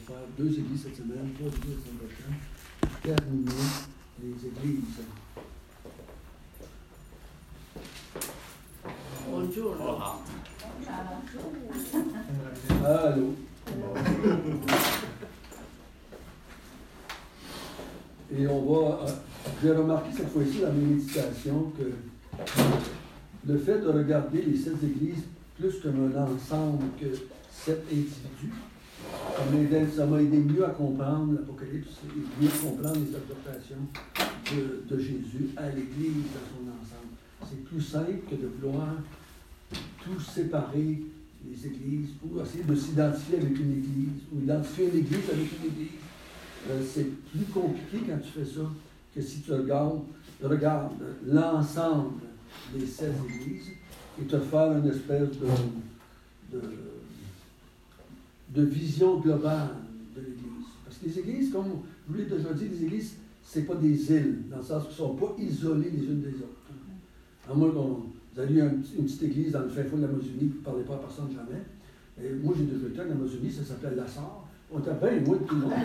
faire 2 églises cette semaine, 3 églises la semaine prochaine, terminer les églises. Buongiorno. Allô. Et on va. J'ai remarqué cette fois-ci dans mes méditations que le fait de regarder les 7 églises plus comme un ensemble que 7 individus, ça m'a aidé mieux à comprendre l'Apocalypse et mieux comprendre les exhortations de Jésus à l'Église dans son ensemble. C'est plus simple que de vouloir tout séparer les églises ou essayer de s'identifier avec une église ou identifier une église avec une église. C'est plus compliqué quand tu fais ça que si tu regardes l'ensemble des 16 églises et te faire une espèce de vision globale de l'Église. Parce que les églises, comme je vous l'ai déjà dit, les églises, ce n'est pas des îles, dans le sens qu'ils ne sont pas isolées les unes des autres. À moins qu'on vous avez eu une petite église dans le fin fond de l'Amazonie, vous ne parlez pas à personne jamais. Et moi, j'ai déjà été en Amazonie, ça s'appelait Lassar. On était bien loin de tout le monde.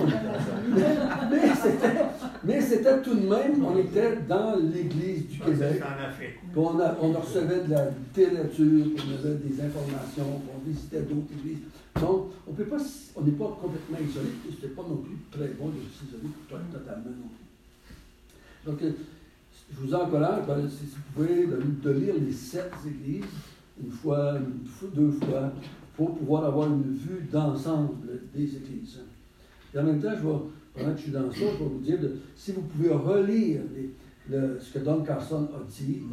Mais c'était tout de même, on était dans l'Église du Québec. Puis on recevait de la littérature, on avait des informations, on visitait d'autres églises. Donc, on n'est pas complètement isolé, et ce n'était pas non plus très bon de s'isoler totalement non plus. Donc, je vous encourage, si vous pouvez, de lire les 7 églises, une fois, 2 fois, pour pouvoir avoir une vue d'ensemble des églises. Et en même temps, pendant que je suis dans ça, je vais vous dire, si vous pouvez relire ce que Don Carson a dit,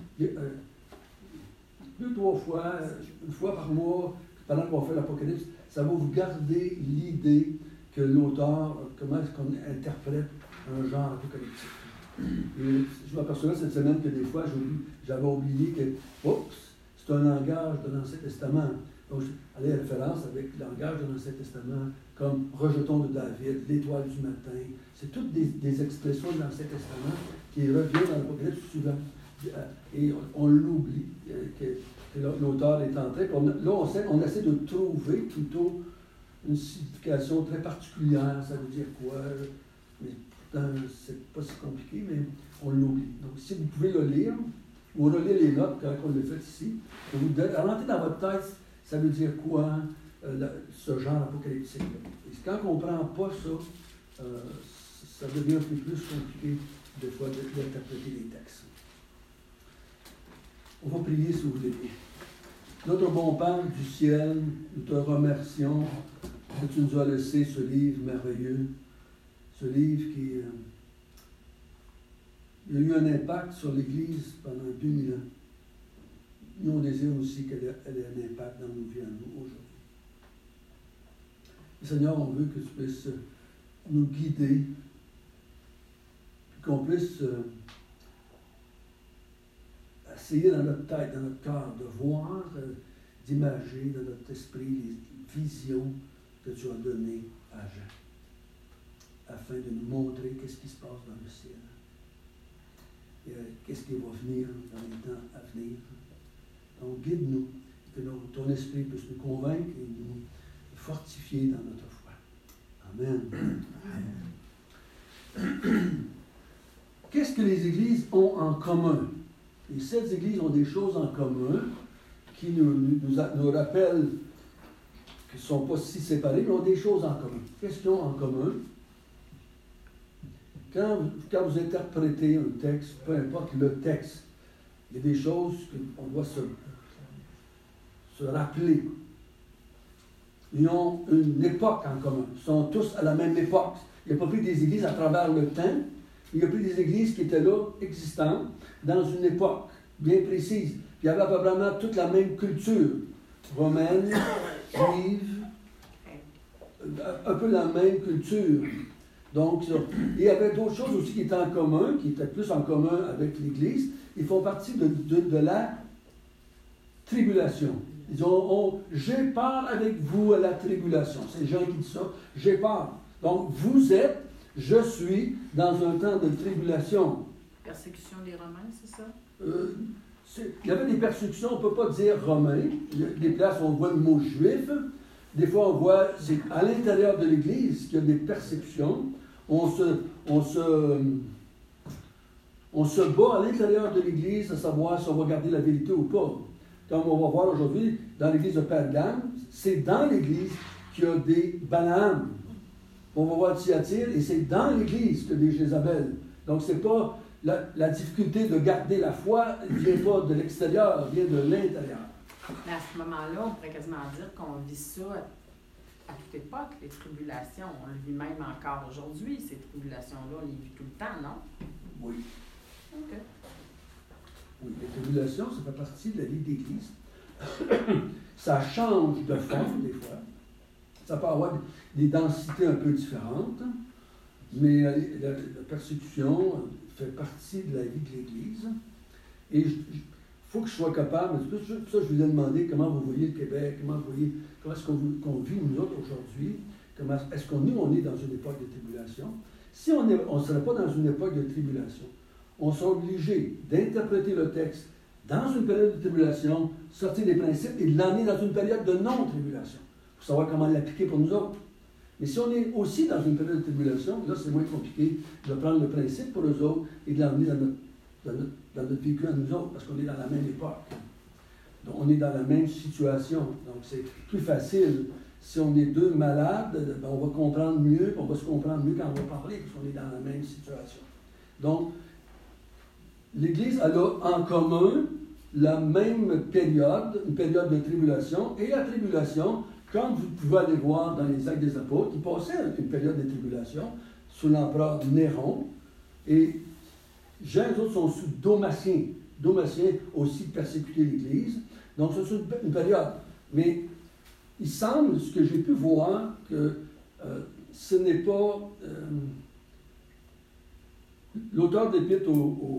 2-3 fois, une fois par mois, pendant qu'on fait l'Apocalypse, ça va vous garder l'idée que l'auteur, comment est-ce qu'on interprète un genre apocalyptique. Et je m'aperçois cette semaine que des fois, j'avais oublié que, c'est un langage de l'Ancien Testament. Donc, allez à référence avec le langage de l'Ancien Testament, comme rejetons de David, l'étoile du matin. C'est toutes des expressions de l'Ancien Testament qui reviennent dans l'Apocalypse souvent. Et on l'oublie, que l'auteur est en train. On essaie de trouver plutôt une signification très particulière. Ça veut dire quoi? Mais pourtant, c'est pas si compliqué, mais on l'oublie. Donc, si vous pouvez le lire, ou relire les notes quand on le fait ici, vous rentrez dans votre tête, ça veut dire quoi, ce genre apocalyptique. Et quand on ne comprend pas ça, ça devient un peu plus compliqué, des fois, d'interpréter les textes. On va prier si vous voulez. Notre bon Père du ciel, nous te remercions que tu nous as laissé ce livre merveilleux, ce livre qui a eu un impact sur l'Église pendant 2000 ans. Nous, on désire aussi qu'elle ait un impact dans nos vies à nous aujourd'hui. Seigneur, on veut que tu puisses nous guider, qu'on puisse essayer dans notre tête, dans notre cœur, de voir, d'imager dans notre esprit les visions que tu as données à Jean, afin de nous montrer qu'est-ce qui se passe dans le ciel, et qu'est-ce qui va venir dans les temps à venir. Donc, guide-nous, que ton esprit puisse nous convaincre et nous fortifier dans notre foi. Amen. Qu'est-ce que les églises ont en commun? Les 7 églises ont des choses en commun qui nous rappellent qu'ils ne sont pas si séparés, mais ont des choses en commun. Qu'est-ce qu'ils ont en commun? Quand vous interprétez un texte, peu importe le texte, il y a des choses qu'on doit se rappeler. Ils ont une époque en commun. Ils sont tous à la même époque. Il n'y a pas pris des églises à travers le temps. Il y a pris des églises qui étaient là, existantes, dans une époque bien précise. Il y avait probablement toute la même culture. Romaine, juive, un peu la même culture. Donc, il y avait d'autres choses aussi qui étaient en commun, qui étaient plus en commun avec l'Église. Ils font partie de la tribulation. Ils disent, j'ai peur avec vous à la tribulation. C'est Jean qui dit ça, j'ai peur. Donc, je suis dans un temps de tribulation. Persécution des Romains, c'est ça? Il y avait des persécutions, on ne peut pas dire romains. Il y a des places où on voit le mot juif, des fois, on voit, c'est à l'intérieur de l'Église qu'il y a des persécutions. On se bat à l'intérieur de l'Église à savoir si on va garder la vérité ou pas. Comme on va voir aujourd'hui, dans l'Église de Pergame, c'est dans l'Église qu'il y a des Balaam. On va voir Thyatire, et c'est dans l'Église qu'il y a des Jézabel. Donc, c'est pas la difficulté de garder la foi ne vient pas de l'extérieur, elle vient de l'intérieur. Mais à ce moment-là, on pourrait quasiment dire qu'on vit ça à toute époque, les tribulations. On le vit même encore aujourd'hui, ces tribulations-là, on les vit tout le temps, non? Oui. OK. Oui, les tribulations, ça fait partie de la vie d'Église. Ça change de forme, des fois. Ça peut avoir des densités un peu différentes, mais la persécution fait partie de la vie de l'Église. Et il faut que je sois capable, c'est pour ça que je vous ai demandé comment vous voyez le Québec, comment est-ce qu'on vit nous autres aujourd'hui, est-ce qu'on est dans une époque de tribulation. Si on ne serait pas dans une époque de tribulation, on serait obligé d'interpréter le texte dans une période de tribulation, sortir des principes et de l'emmener dans une période de non-tribulation, pour savoir comment l'appliquer pour nous autres. Mais si on est aussi dans une période de tribulation, là, c'est moins compliqué de prendre le principe pour eux autres et de l'emmener dans notre vécu à nous autres, parce qu'on est dans la même époque. Donc, on est dans la même situation. Donc, c'est plus facile. Si on est deux malades, ben, on va comprendre mieux, on va se comprendre mieux quand on va parler, parce qu'on est dans la même situation. Donc, l'Église, elle a en commun la même période, une période de tribulation, et la tribulation, comme vous pouvez aller voir dans les Actes des Apôtres, ils passaient une période de tribulation sous l'empereur Néron, et Jean et les autres sont sous Domatien. Domatien a aussi persécuté l'Église, donc c'est une période. Mais il semble, ce que j'ai pu voir, que ce n'est pas... l'auteur de l'Épître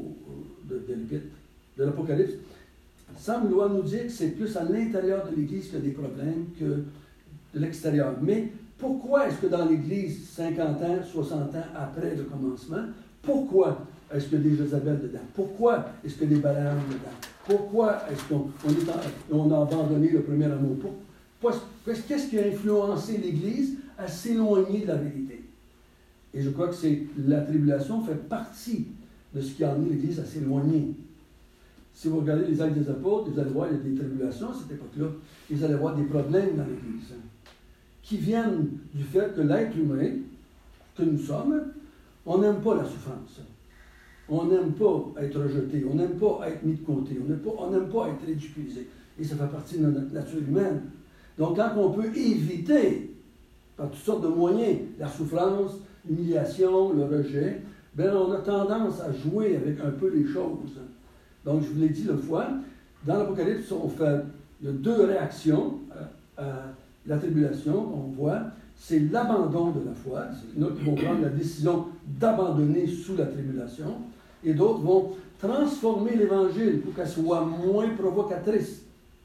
de l'Apocalypse semble vouloir nous dire que c'est plus à l'intérieur de l'Église qu'il y a des problèmes que de l'extérieur. Mais pourquoi est-ce que dans l'Église, 50 ans, 60 ans après le commencement, pourquoi est-ce qu'il y a des Jézabel dedans? Pourquoi est-ce qu'il y a des Balaam dedans? Pourquoi est-ce qu'on a abandonné le premier amour? Qu'est-ce qui a influencé l'Église à s'éloigner de la vérité? Et je crois que la tribulation fait partie de ce qui a amené l'Église à s'éloigner. Si vous regardez les Actes des Apôtres, vous allez voir, il y a des tribulations à cette époque-là. Vous allez voir des problèmes dans l'Église, qui viennent du fait que l'être humain, que nous sommes, on n'aime pas la souffrance. On n'aime pas être rejeté. On n'aime pas être mis de côté. On n'aime pas être ridiculisé. Et ça fait partie de notre nature humaine. Donc, quand on peut éviter, par toutes sortes de moyens, la souffrance, l'humiliation, le rejet, bien, on a tendance à jouer avec un peu les choses. Donc, je vous l'ai dit l'autre fois, dans l'Apocalypse, il y a deux réactions à la tribulation qu'on voit. C'est l'abandon de la foi. Il y en a qui vont prendre la décision d'abandonner sous la tribulation, et d'autres vont transformer l'Évangile pour qu'elle soit moins provocatrice.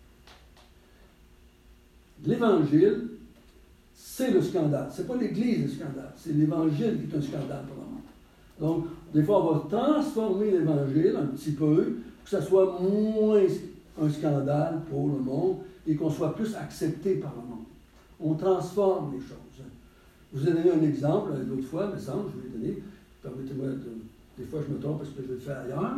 L'Évangile, c'est le scandale. Ce n'est pas l'Église le scandale, c'est l'Évangile qui est un scandale pour le monde. Donc, des fois, on va transformer l'Évangile un petit peu, pour que ça soit moins un scandale pour le monde et qu'on soit plus accepté par le monde. On transforme les choses. Je vous ai donné un exemple l'autre fois, mais semble, je vous l'ai donné. Permettez-moi des fois je me trompe parce que je vais le faire ailleurs.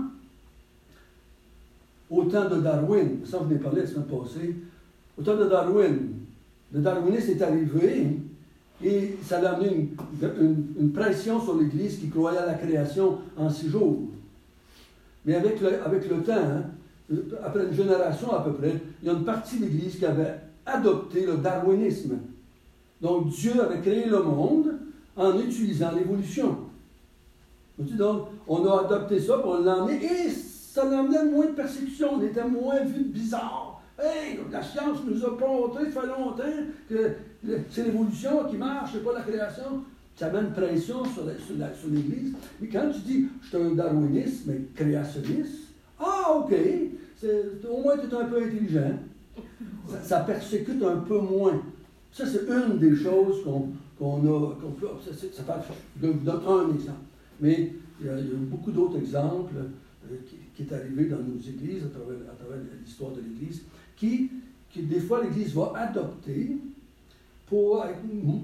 Au temps de Darwin, ça je vous ai parlé la semaine passée, au temps de Darwin, le darwinisme est arrivé et ça a amené une pression sur l'Église qui croyait à la création en 6 jours. Mais avec le temps, après une génération à peu près, il y a une partie de l'Église qui avait adopté le darwinisme. Donc Dieu avait créé le monde en utilisant l'évolution. Donc on a adopté ça, puis on l'a emmené, et ça l'emmenait moins de persécution, on était moins vu de bizarre. Hey, la science nous a montré, ça fait longtemps que c'est l'évolution qui marche, c'est pas la création. Ça met une pression sur l'Église. Mais quand tu dis, je suis un darwiniste, mais créationniste, OK, au moins tu es un peu intelligent. Ça persécute un peu moins. Ça, c'est une des choses qu'on peut... Je vous donne un exemple. Mais il y a beaucoup d'autres exemples qui est arrivé dans nos églises, à travers l'histoire de l'Église, qui des fois, l'Église va adopter pour être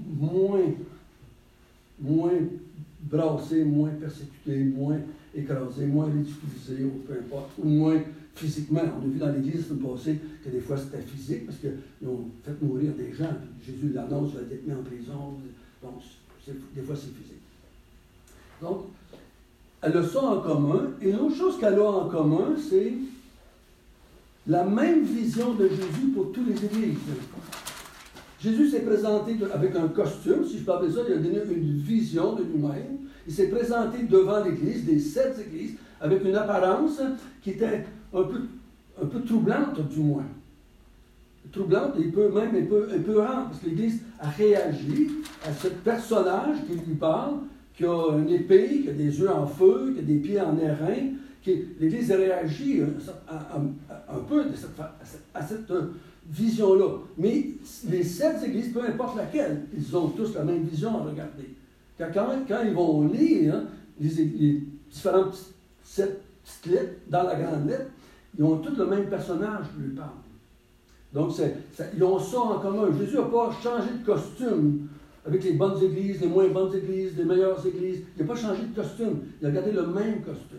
moins brassé, moins persécuté, moins écrasé, moins ridiculisé, ou peu importe, ou moins physiquement. On a vu dans l'Église le passé que des fois c'était physique parce qu'ils ont fait mourir des gens. Jésus l'annonce, il va être mis en prison. Donc, des fois c'est physique. Donc, elle a ça en commun. Et l'autre chose qu'elle a en commun, c'est la même vision de Jésus pour tous les églises. Jésus s'est présenté avec un costume, si je peux appeler ça, il a donné une vision de lui-même. Il s'est présenté devant l'Église, des 7 églises, avec une apparence qui était un peu troublante, du moins. Troublante et même épeurante, parce que l'Église a réagi à ce personnage qui lui parle, qui a une épée, qui a des yeux en feu, qui a des pieds en airain. L'Église a réagi un peu à cette vision-là. Mais les 7 églises, peu importe laquelle, ils ont tous la même vision à regarder. Quand ils vont lire les différentes 7 petites lettres dans la grande lettre, ils ont tous le même personnage qui lui parle. Donc, ils ont ça en commun. Jésus n'a pas changé de costume avec les bonnes églises, les moins bonnes églises, les meilleures églises. Il n'a pas changé de costume. Il a gardé le même costume.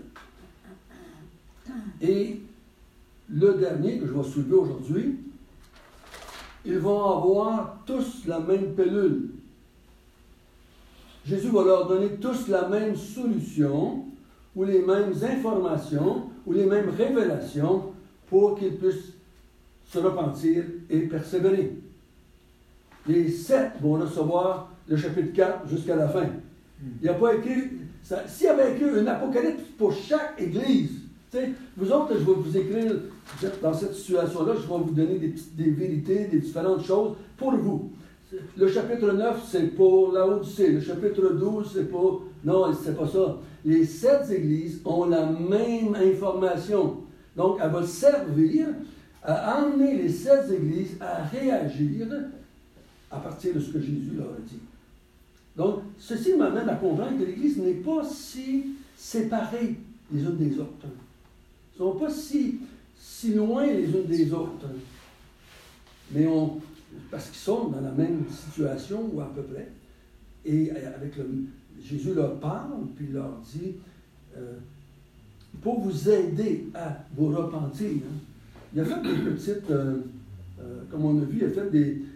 Et le dernier que je vais soulever aujourd'hui, ils vont avoir tous la même pilule. Jésus va leur donner tous la même solution, ou les mêmes informations, ou les mêmes révélations pour qu'ils puissent se repentir et persévérer. Les 7 vont recevoir le chapitre 4 jusqu'à la fin. Il n'y a pas écrit... S'il y avait écrit un apocalypse pour chaque église, vous autres, je vais vous écrire, vous êtes dans cette situation-là, je vais vous donner des vérités, des différentes choses pour vous. Le chapitre 9, c'est pour la Odyssée. Le chapitre 12, c'est pour... Non, c'est pas ça. Les 7 églises ont la même information. Donc, elle va servir à emmener les 7 églises à réagir à partir de ce que Jésus leur a dit. Donc, ceci m'amène à comprendre que l'Église n'est pas si séparée les unes des autres. Ils ne sont pas si loin les unes des autres. Mais parce qu'ils sont dans la même situation, ou à peu près. Et Jésus leur parle, puis leur dit, pour vous aider à vous repentir. Il a fait des petites, comme on a vu, il a fait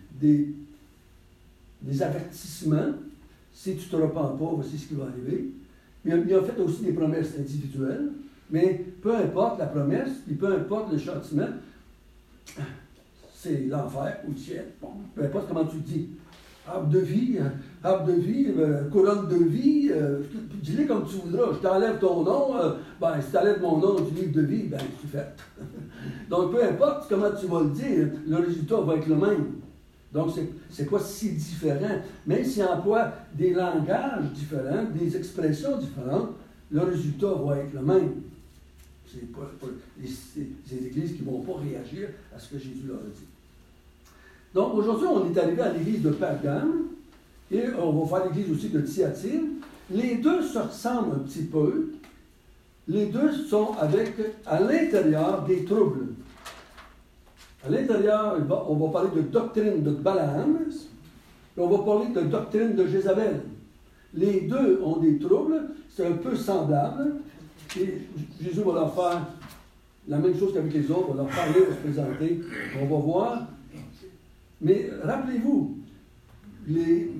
des avertissements. Si tu ne te repens pas, voici ce qui va arriver. Mais il a fait aussi des promesses individuelles. Mais peu importe la promesse, puis peu importe le châtiment, c'est l'enfer ou le ciel. Bon, peu importe comment tu dis. Arbre de vie, couronne de vie, dis-le comme tu voudras. Je t'enlève ton nom, si tu enlèves mon nom du livre de vie, c'est fait. Donc, peu importe comment tu vas le dire, le résultat va être le même. Donc, c'est pas si différent. Même s'il emploie des langages différents, des expressions différentes, le résultat va être le même. C'est pas les églises qui ne vont pas réagir à ce que Jésus leur a dit. Donc, aujourd'hui, on est arrivé à l'église de Pergame, et on va faire l'église aussi de Thyatire. Les deux se ressemblent un petit peu. Les deux sont à l'intérieur des troubles. À l'intérieur, on va parler de doctrine de Balaam, et on va parler de doctrine de Jézabel. Les deux ont des troubles, c'est un peu semblable, et Jésus va leur faire la même chose qu'avec les autres, on va leur parler, on va se présenter, on va voir. Mais rappelez-vous, je dirais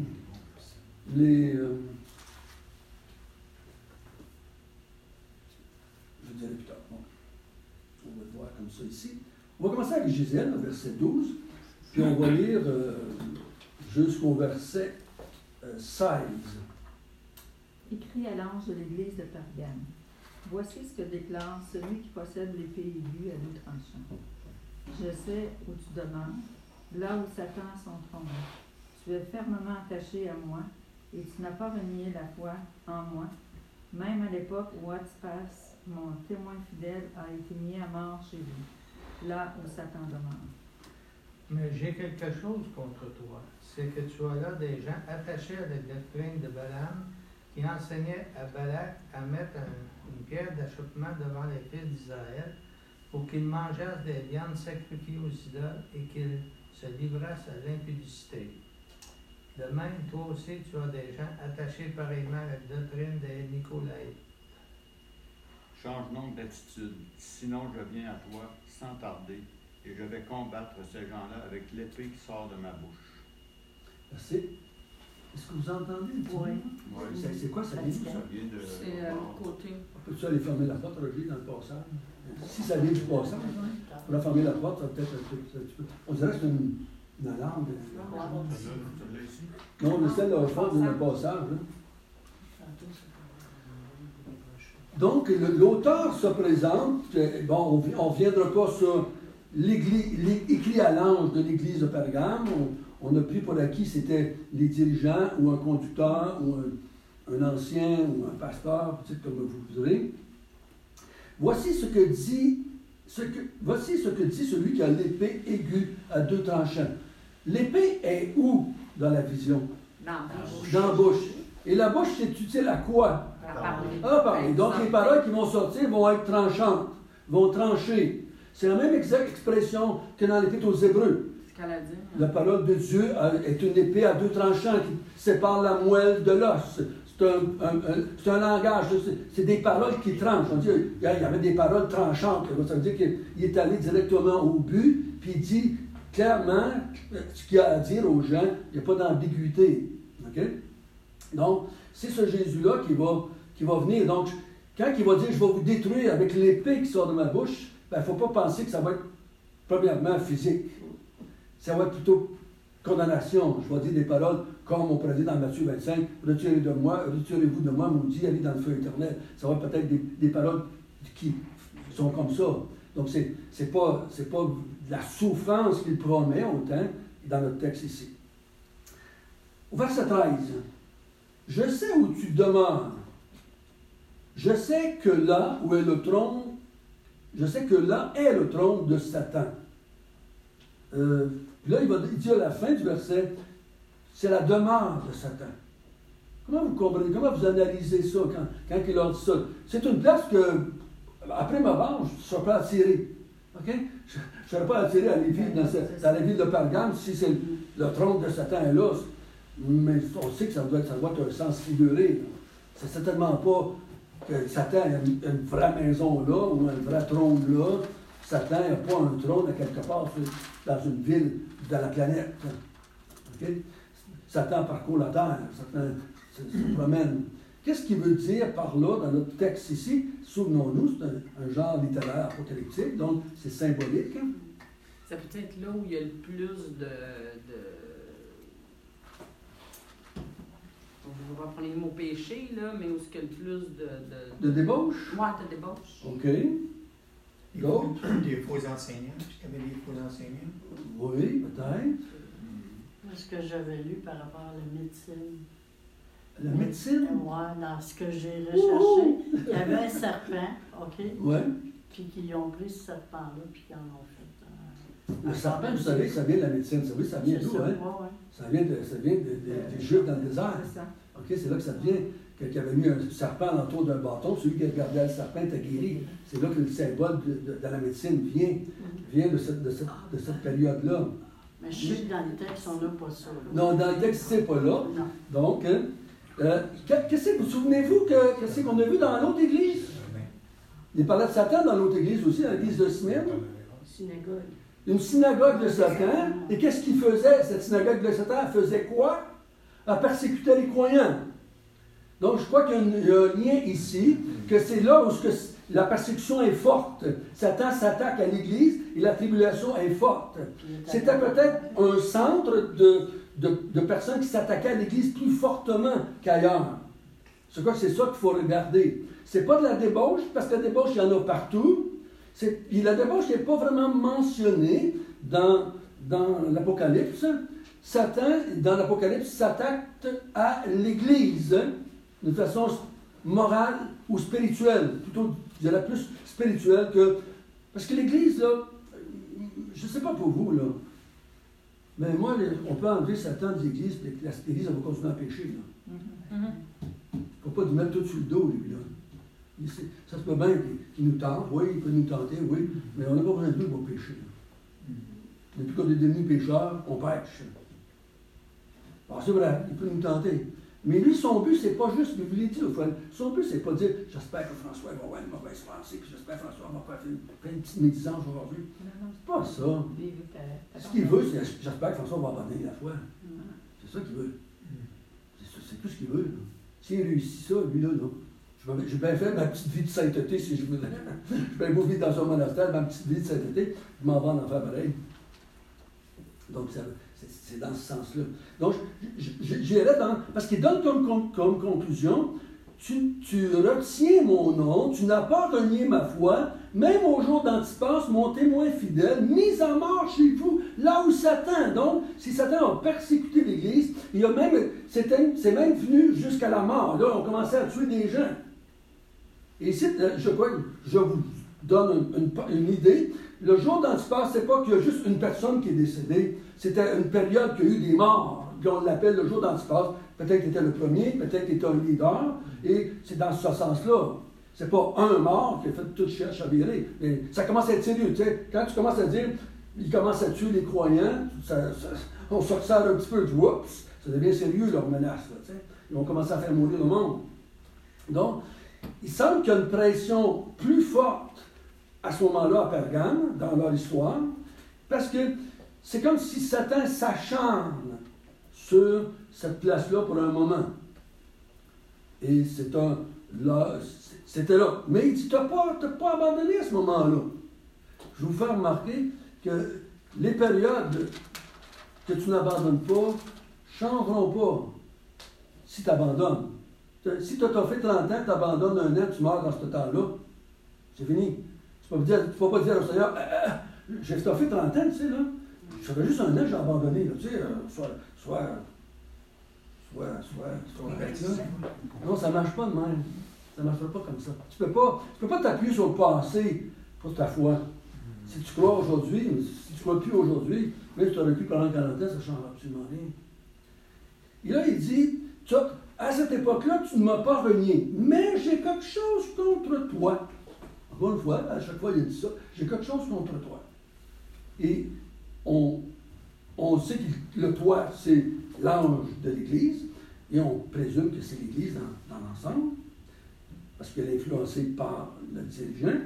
plus tard. Bon. On va le voir comme ça ici. On va commencer avec Gisèle, verset 12, puis on va lire jusqu'au verset 16. Écrit à l'ange de l'église de Pergame. Voici ce que déclare celui qui possède l'épée aiguë à deux tranchants. Je sais où tu demeures, là où Satan a son trône. Tu es fermement attaché à moi, et tu n'as pas renié la foi en moi, même à l'époque où Antipas, mon témoin fidèle, a été mis à mort chez lui, là où Satan demeure. Mais j'ai quelque chose contre toi, c'est que tu as là des gens attachés à la doctrine de Balaam, qui enseignait à Balak à mettre une pierre d'achoppement devant les fils d'Israël pour qu'ils mangeassent des viandes sacrifiées aux idoles et qu'ils se livrassent à l'impudicité. De même, toi aussi, tu as des gens attachés pareillement à la doctrine des Nicolaïtes. Change donc d'attitude, sinon je viens à toi sans tarder, et je vais combattre ces gens-là avec l'épée qui sort de ma bouche. Merci. Est-ce que vous entendez un petit Oui. Oui. C'est quoi ça vient d'où, ça? Ça vient de... C'est le côté. Peux-tu aller fermer la porte, Roger, dans le passage? Si ça vient du passage, on va fermer la porte, ça va peut-être un petit peu. On dirait que c'est une alarme. Tu l'as ici? Non, mais celle au fond dans le passage. Hein. Donc, l'auteur se présente, bon, on ne viendra pas sur l'écrit à l'ange de l'église de Pergame. On a pris pour acquis c'était les dirigeants ou un conducteur ou un ancien ou un pasteur, peut-être comme vous voudrez. Voici ce que dit celui qui a l'épée aiguë à 2 tranchants. L'épée est où dans la vision? Dans la bouche. Dans la bouche. Et la bouche, c'est utile à quoi? À parler. À parler. Donc les paroles qui vont sortir vont être tranchantes, vont trancher. C'est la même expression que dans l'Épître aux Hébreux. C'est ce qu'elle a dit. La parole de Dieu est une épée à 2 tranchants qui sépare la moelle de l'os. C'est un langage, c'est des paroles qui tranchent. On dit, il y avait des paroles tranchantes. Ça veut dire qu'il est allé directement au but, puis il dit clairement ce qu'il a à dire aux gens. Il n'y a pas d'ambiguïté. Okay? Donc, c'est ce Jésus-là qui va venir. Donc, quand il va dire « Je vais vous détruire avec l'épée qui sort de ma bouche », il ne faut pas penser que ça va être, premièrement, physique. Ça va être plutôt condamnation. Je vais dire des paroles comme on pourrait dire dans Matthieu 25, « Retirez-vous de moi, maudit, allez dans le feu éternel ». Ça va être peut-être des paroles qui sont comme ça. Donc, c'est pas de la souffrance qu'il promet autant dans notre texte ici. Au verset 13. Je sais où tu demeures. Je sais que là où est le trône, je sais que là est le trône de Satan. Puis là, il dit à la fin du verset, c'est la demeure de Satan. Comment vous comprenez, comment vous analysez ça quand il leur dit ça? C'est une place que, après ma mort, je ne serais pas attiré. OK? Je ne serais pas attiré à dans la ville de Pergame si c'est le trône de Satan est là. Mais on sait que ça doit être un sens figuré. C'est certainement pas que Satan a une vraie maison là ou un vrai trône là. Satan n'a pas un trône à quelque part dans une ville de la planète. Okay? Satan parcourt la terre. Satan se promène. Qu'est-ce qu'il veut dire par là dans notre texte ici? Souvenons-nous, c'est un genre littéraire apocalyptique, donc c'est symbolique. Hein? Ça peut être là où il y a le plus de on va reprendre le mot péché, là, mais où est-ce qu'il y a le plus de débauche? Ouais, de débauche. OK. D'autres? Des faux enseignants. Est-ce qu'il y avait des faux enseignants? Oui, peut-être. Ce que j'avais lu par rapport à la médecine. La médecine? Moi, dans ce que j'ai recherché, il y avait un serpent, OK? Oui. Puis qu'ils ont pris ce serpent-là, puis qu'ils en ont fait. Le serpent, vous savez, ça vient de la médecine. Vous savez, ça vient d'où, hein? Ouais. Ça vient des Juifs dans le désert. C'est ça. OK, c'est là que ça vient. Quelqu'un avait mis un serpent autour d'un bâton, celui qui regardait le serpent était guéri. C'est là que le symbole de la médecine vient de cette période-là. Mais je sais que dans les textes, on n'a pas ça. Là. Non, dans le texte, c'est pas là. Non. Donc, qu'est-ce que vous souvenez-vous qu'est-ce qu'on a vu dans l'autre église? Il parlait de Satan dans l'autre église aussi, dans l'église de Smyrne. Synagogue. Une synagogue de Satan. Et qu'est-ce qu'il faisait, cette synagogue de Satan? Elle faisait quoi? Elle persécutait les croyants. Donc, je crois qu'il y a un lien ici, que c'est là où la persécution est forte. Satan s'attaque à l'Église et la tribulation est forte. C'était peut-être un centre de personnes qui s'attaquaient à l'Église plus fortement qu'ailleurs. Je crois que c'est ça qu'il faut regarder. C'est pas de la débauche, parce que la débauche, il y en a partout. Puis la débauche n'est pas vraiment mentionnée dans l'Apocalypse. Satan, dans l'Apocalypse, s'attaque à l'Église d'une façon morale ou spirituelle. Plutôt, je dirais plus spirituelle que... Parce que l'Église, là, je ne sais pas pour vous, là, mais moi, on peut enlever Satan de l'Église, et l'Église, elle va continuer à pécher, là. Il ne faut pas lui mettre tout sur le dos, lui, là. Ça se peut bien qu'il nous tente, oui, il peut nous tenter, oui, mais on n'a pas besoin de lui pour pécher. Depuis qu'on est devenu pécheur, on pêche. Alors, c'est vrai, il peut nous tenter. Mais lui, son but, c'est pas juste, vous l'avez dit l'autre fois, son but, c'est pas de dire j'espère que François va avoir une mauvaise pensée, puis j'espère que François va faire une petite médisance aujourd'hui. C'est pas ça. Ce qu'il veut, c'est j'espère que François va abandonner la foi. C'est ça qu'il veut. C'est tout ce qu'il veut. Là. S'il réussit ça, lui, là, non. J'ai bien fait ma petite vie de sainteté, si je veux. J'ai bien beau vivre dans un monastère, ma petite vie de sainteté, je m'en vais en faire pareil. Donc, c'est dans ce sens-là. Donc, j'irais dans... Parce qu'il donne comme conclusion, tu retiens mon nom, tu n'as pas renié ma foi, même au jour d'Antipas, mon témoin fidèle, mis à mort chez vous, là où Satan. Donc, si Satan a persécuté l'Église, c'est même venu jusqu'à la mort. Là, on commençait à tuer des gens. Et ici, je vous donne une idée. Le jour d'Antipas, c'est pas qu'il y a juste une personne qui est décédée. C'était une période qu'il y a eu des morts. Puis on l'appelle le jour d'Antipas. Peut-être qu'il était le premier, peut-être qu'il était un leader. Et c'est dans ce sens-là. C'est pas un mort qui a fait toute cherche à virer. Mais ça commence à être sérieux. Tu sais. Quand tu commences à dire, il commence à tuer les croyants, on se ressort un petit peu du oups. Ça devient sérieux leur menace. Là, tu sais. Ils vont commencer à faire mourir le monde. Donc, il semble qu'il y a une pression plus forte à ce moment-là à Pergame, dans leur histoire, parce que c'est comme si Satan s'acharne sur cette place-là pour un moment. Et c'était là. Mais il dit, tu n'as pas abandonné à ce moment-là. Je vous fais remarquer que les périodes que tu n'abandonnes pas ne changeront pas si tu abandonnes. Si tu as fait 30 ans, tu abandonnes un an, tu meurs dans ce temps-là, c'est fini. Tu ne peux pas dire au Seigneur, j'ai fait 30 ans, tu sais, là. Ça fait juste un an que j'ai abandonné, là, tu sais, soit arrête, là. Non, ça ne marche pas de même. Ça ne marchera pas comme ça. Tu peux pas t'appuyer sur le passé pour ta foi. Si tu crois aujourd'hui, si tu ne crois plus aujourd'hui, même si tu aurais pu pendant 40 ans, ça ne changera absolument rien. Et là, il dit, à cette époque-là, tu ne m'as pas renié, mais j'ai quelque chose contre toi. Encore une fois, à chaque fois, il a dit ça, j'ai quelque chose contre toi. Et on sait que le toi, c'est l'ange de l'Église, et on présume que c'est l'Église dans l'ensemble, parce qu'elle est influencée par le dirigeant.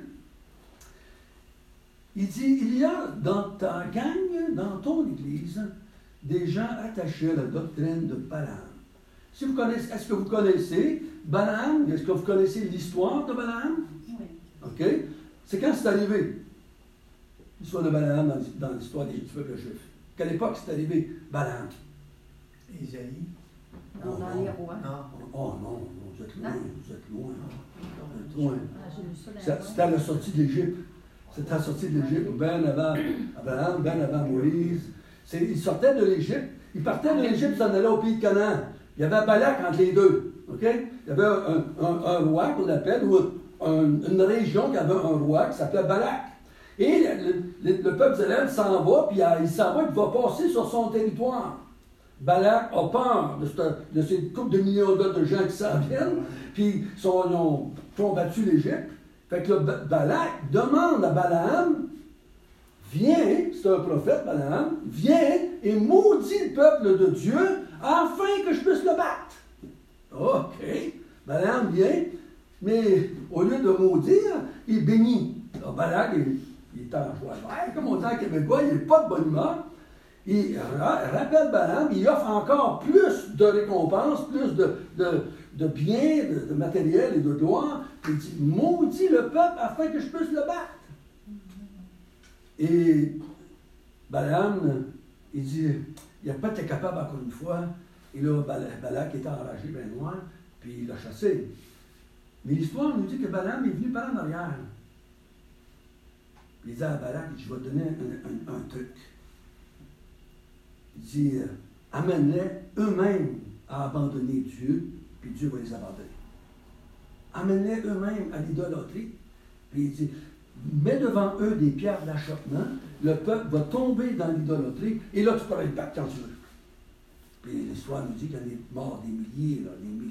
Il dit, il y a dans ta gang, dans ton Église, des gens attachés à la doctrine de Balaam. Est-ce que vous connaissez Balaam? Est-ce que vous connaissez l'histoire de Balaam? Oui. OK? C'est quand c'est arrivé? L'histoire de Balaam dans l'histoire du peuple juif. Quelle époque c'est arrivé, Balaam? Isaïe. Dans les rois. Oh non, vous êtes loin, vous êtes loin. Vous êtes loin. J'ai lu ça C'était à la sortie de l'Égypte. C'était à la sortie de l'Égypte, ben avant Abraham, ben avant Moïse. Ils sortaient de l'Égypte. Ils partaient de l'Égypte, ils s'en allaient au pays de Canaan. Il y avait un Balak entre les deux. Okay? Il y avait un roi qu'on appelle, ou une région qui avait un roi qui s'appelait Balak. Et le peuple d'Israël s'en va, puis il s'en va, il va passer sur son territoire. Balak a peur de ces couples de millions de gens qui s'en viennent, puis ils ont combattu l'Égypte. Fait que Balak demande à Balaam, viens, c'est un prophète Balaam, viens et maudis le peuple de Dieu afin que je puisse le battre. OK. Balaam vient, mais au lieu de maudire, il bénit. Alors, Balak, il est en joie. Comme on dit en québécois, il n'est pas de bonne humeur. Il rappelle Balaam, il offre encore plus de récompenses, plus de biens, de matériel et de gloire. Il dit, maudis le peuple afin que je puisse le battre. Et Balaam, il dit, il n'a pas été capable encore une fois. Et là, Balak était enragé, bien loin, puis il l'a chassé. Mais l'histoire nous dit que Balaam est venu par en arrière. Il dit à Balak, je vais te donner un truc. Il dit, amène-les eux-mêmes à abandonner Dieu, puis Dieu va les abandonner. Amène-les eux-mêmes à l'idolâtrie, puis il dit, mets devant eux des pierres d'achoppement, le peuple va tomber dans l'idolâtrie, et là tu pourras le battre quand tu veux. Puis l'histoire nous dit qu'il y en est mort des milliers, là,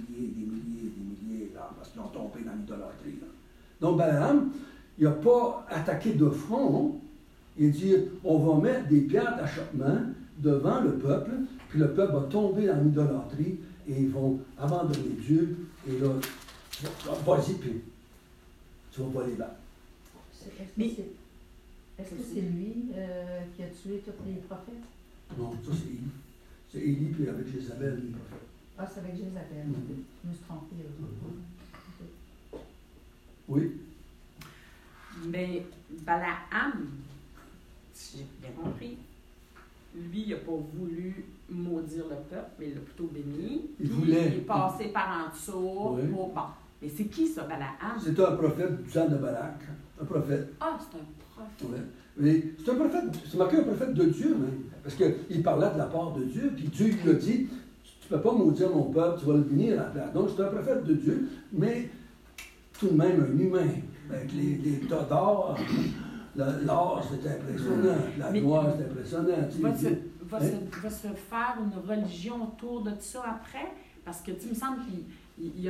là, parce qu'ils ont tombé dans l'idolâtrie. Là. Donc Balaam, il n'a pas attaqué de front, il dit, on va mettre des pierres d'achoppement devant le peuple, puis le peuple va tomber dans l'idolâtrie et ils vont abandonner Dieu. Et là, vas-y, puis tu vas pas les battre. Est-ce que c'est lui qui a tué tous les prophètes? Non, ça c'est Élie. C'est Élie, puis avec Jézabel, les prophètes. Ah, c'est avec Jézabel. Je me suis trompée. Oui. Mais Balaam, si j'ai bien compris, lui, il n'a pas voulu maudire le peuple, mais il l'a plutôt béni. Il Puis voulait. il est passé par en dessous. Oui. Bon. Mais c'est qui ça, Balaam? C'était un prophète du sang de Balak. Un prophète. Ah, c'est un prophète. Ouais. Mais c'est un prophète, c'est marqué un prophète de Dieu même. Parce qu'il parlait de la part de Dieu, puis Dieu lui a dit, tu ne peux pas maudire mon peuple, tu vas le bénir à la place. Donc c'est un prophète de Dieu, mais tout de même un humain. Avec les tas d'or, l'or c'est impressionnant, la noix c'est impressionnant. Va se faire une religion autour de ça après? Parce que tu me semble qu'il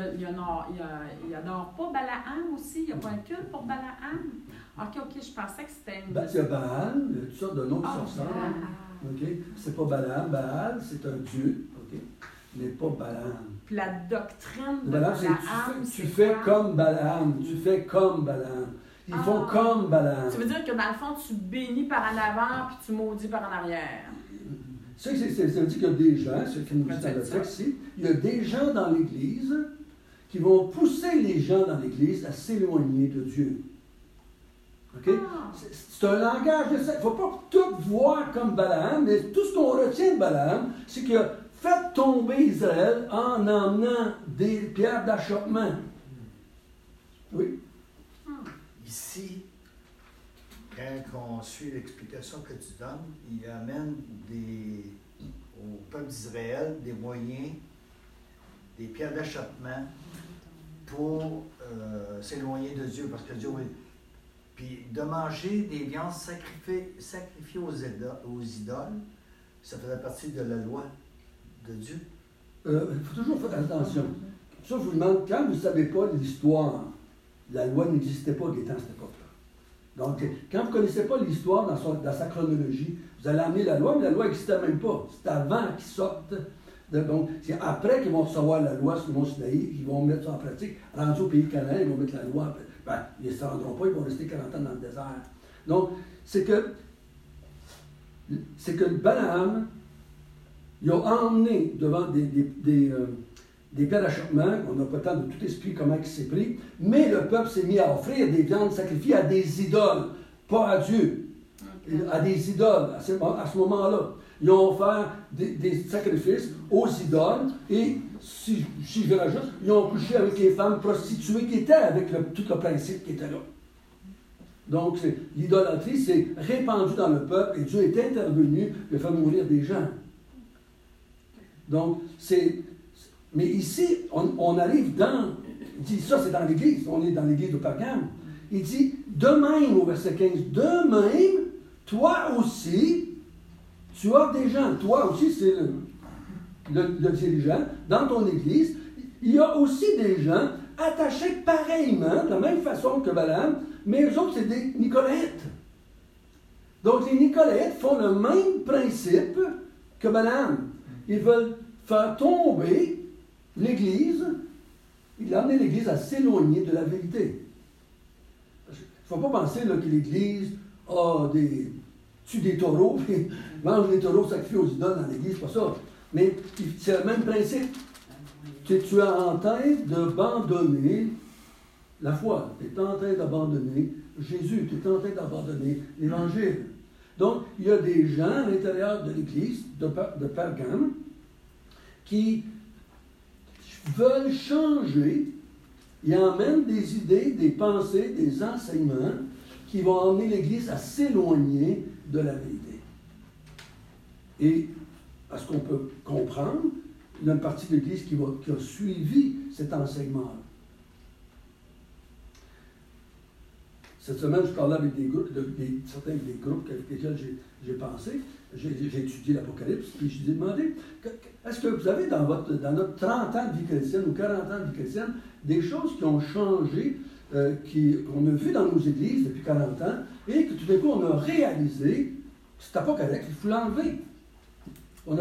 adore pas Balaam aussi, il n'y a pas un culte pour Balaam. Ok, je pensais que c'était une... Il y a Baal, il y a toutes sortes de noms qui se ressemblent. Okay? C'est pas Balaam, Baal, c'est un dieu, okay? Mais pas Balaam. Puis la doctrine de Balaam, tu fais comme Balaam, tu fais comme Balaam. Ils font comme Balaam. Ça veut dire que dans le fond, tu bénis par en avant puis tu maudis par en arrière. Ça veut dire qu'il y a des gens, ce qui nous dit dans le texte ici, il y a des gens dans l'Église qui vont pousser les gens dans l'Église à s'éloigner de Dieu. Okay? C'est un langage de ça. Il ne faut pas tout voir comme Balaam, mais tout ce qu'on retient de Balaam, c'est qu'il a fait tomber Israël en emmenant des pierres d'achoppement. Oui? Ici, quand on suit l'explication que tu donnes, il amène au peuple d'Israël des moyens, des pierres d'achoppement pour s'éloigner de Dieu, parce que Dieu veut. Puis de manger des viandes sacrifiées aux idoles, ça faisait partie de la loi de Dieu. Il faut toujours faire attention. Ça, je vous demande, quand vous ne savez pas l'histoire, la loi n'existait pas des temps à cette époque-là. Donc, quand vous ne connaissez pas l'histoire dans sa chronologie, vous allez amener la loi, mais la loi n'existait même pas. C'est avant qu'ils sortent. Donc, c'est après qu'ils vont recevoir la loi sur le mont Sinaï, qu'ils vont mettre ça en pratique. Rendus au pays de Canaan, ils vont mettre la loi. Ils ne se rendront pas, ils vont rester 40 ans dans le désert. Donc, c'est que Balaam, il a emmené devant des pierres d'achoppement, on n'a pas le temps de tout expliquer comment il s'est pris, mais le peuple s'est mis à offrir des viandes sacrifiées à des idoles, pas à Dieu, à des idoles, à ce moment-là. Ils ont offert des sacrifices aux idoles et, si je rajoute, ils ont couché avec les femmes prostituées qui étaient avec tout le principe qui était là. Donc, l'idolâtrie s'est répandue dans le peuple et Dieu est intervenu et a fait mourir des gens. Donc, mais ici, on arrive dans... Il dit, ça c'est dans l'Église, on est dans l'Église de Pergame. Il dit, de même, au verset 15, de même, toi aussi, tu as des gens, toi aussi, c'est le dirigeant, dans ton Église, il y a aussi des gens attachés pareillement, de la même façon que Balaam, mais eux autres, c'est des Nicolaïtes. Donc, les Nicolaïtes font le même principe que Balaam. Ils veulent faire tomber l'Église, il a amené l'Église à s'éloigner de la vérité. Il ne faut pas penser là, que l'Église tue des taureaux, et mange des taureaux sacrifiés aux idoles dans l'Église, c'est pas ça. Mais c'est le même principe. Tu es en train d'abandonner la foi, tu es en train d'abandonner Jésus, tu es en train d'abandonner l'Évangile. Donc, il y a des gens à l'intérieur de l'Église de Pergame qui veulent changer, ils emmènent des idées, des pensées, des enseignements qui vont emmener l'Église à s'éloigner de la vérité. Et, à ce qu'on peut comprendre, il y a une partie de l'Église qui a suivi cet enseignement-là. Cette semaine, je parlais avec certains des groupes avec lesquels j'ai pensé. J'ai étudié l'Apocalypse, puis je lui ai demandé, est-ce que vous avez dans notre 30 ans de vie chrétienne ou 40 ans de vie chrétienne des choses qui ont changé, qu'on a vues dans nos églises depuis 40 ans, et que tout d'un coup, on a réalisé que c'était pas correct, il faut l'enlever. on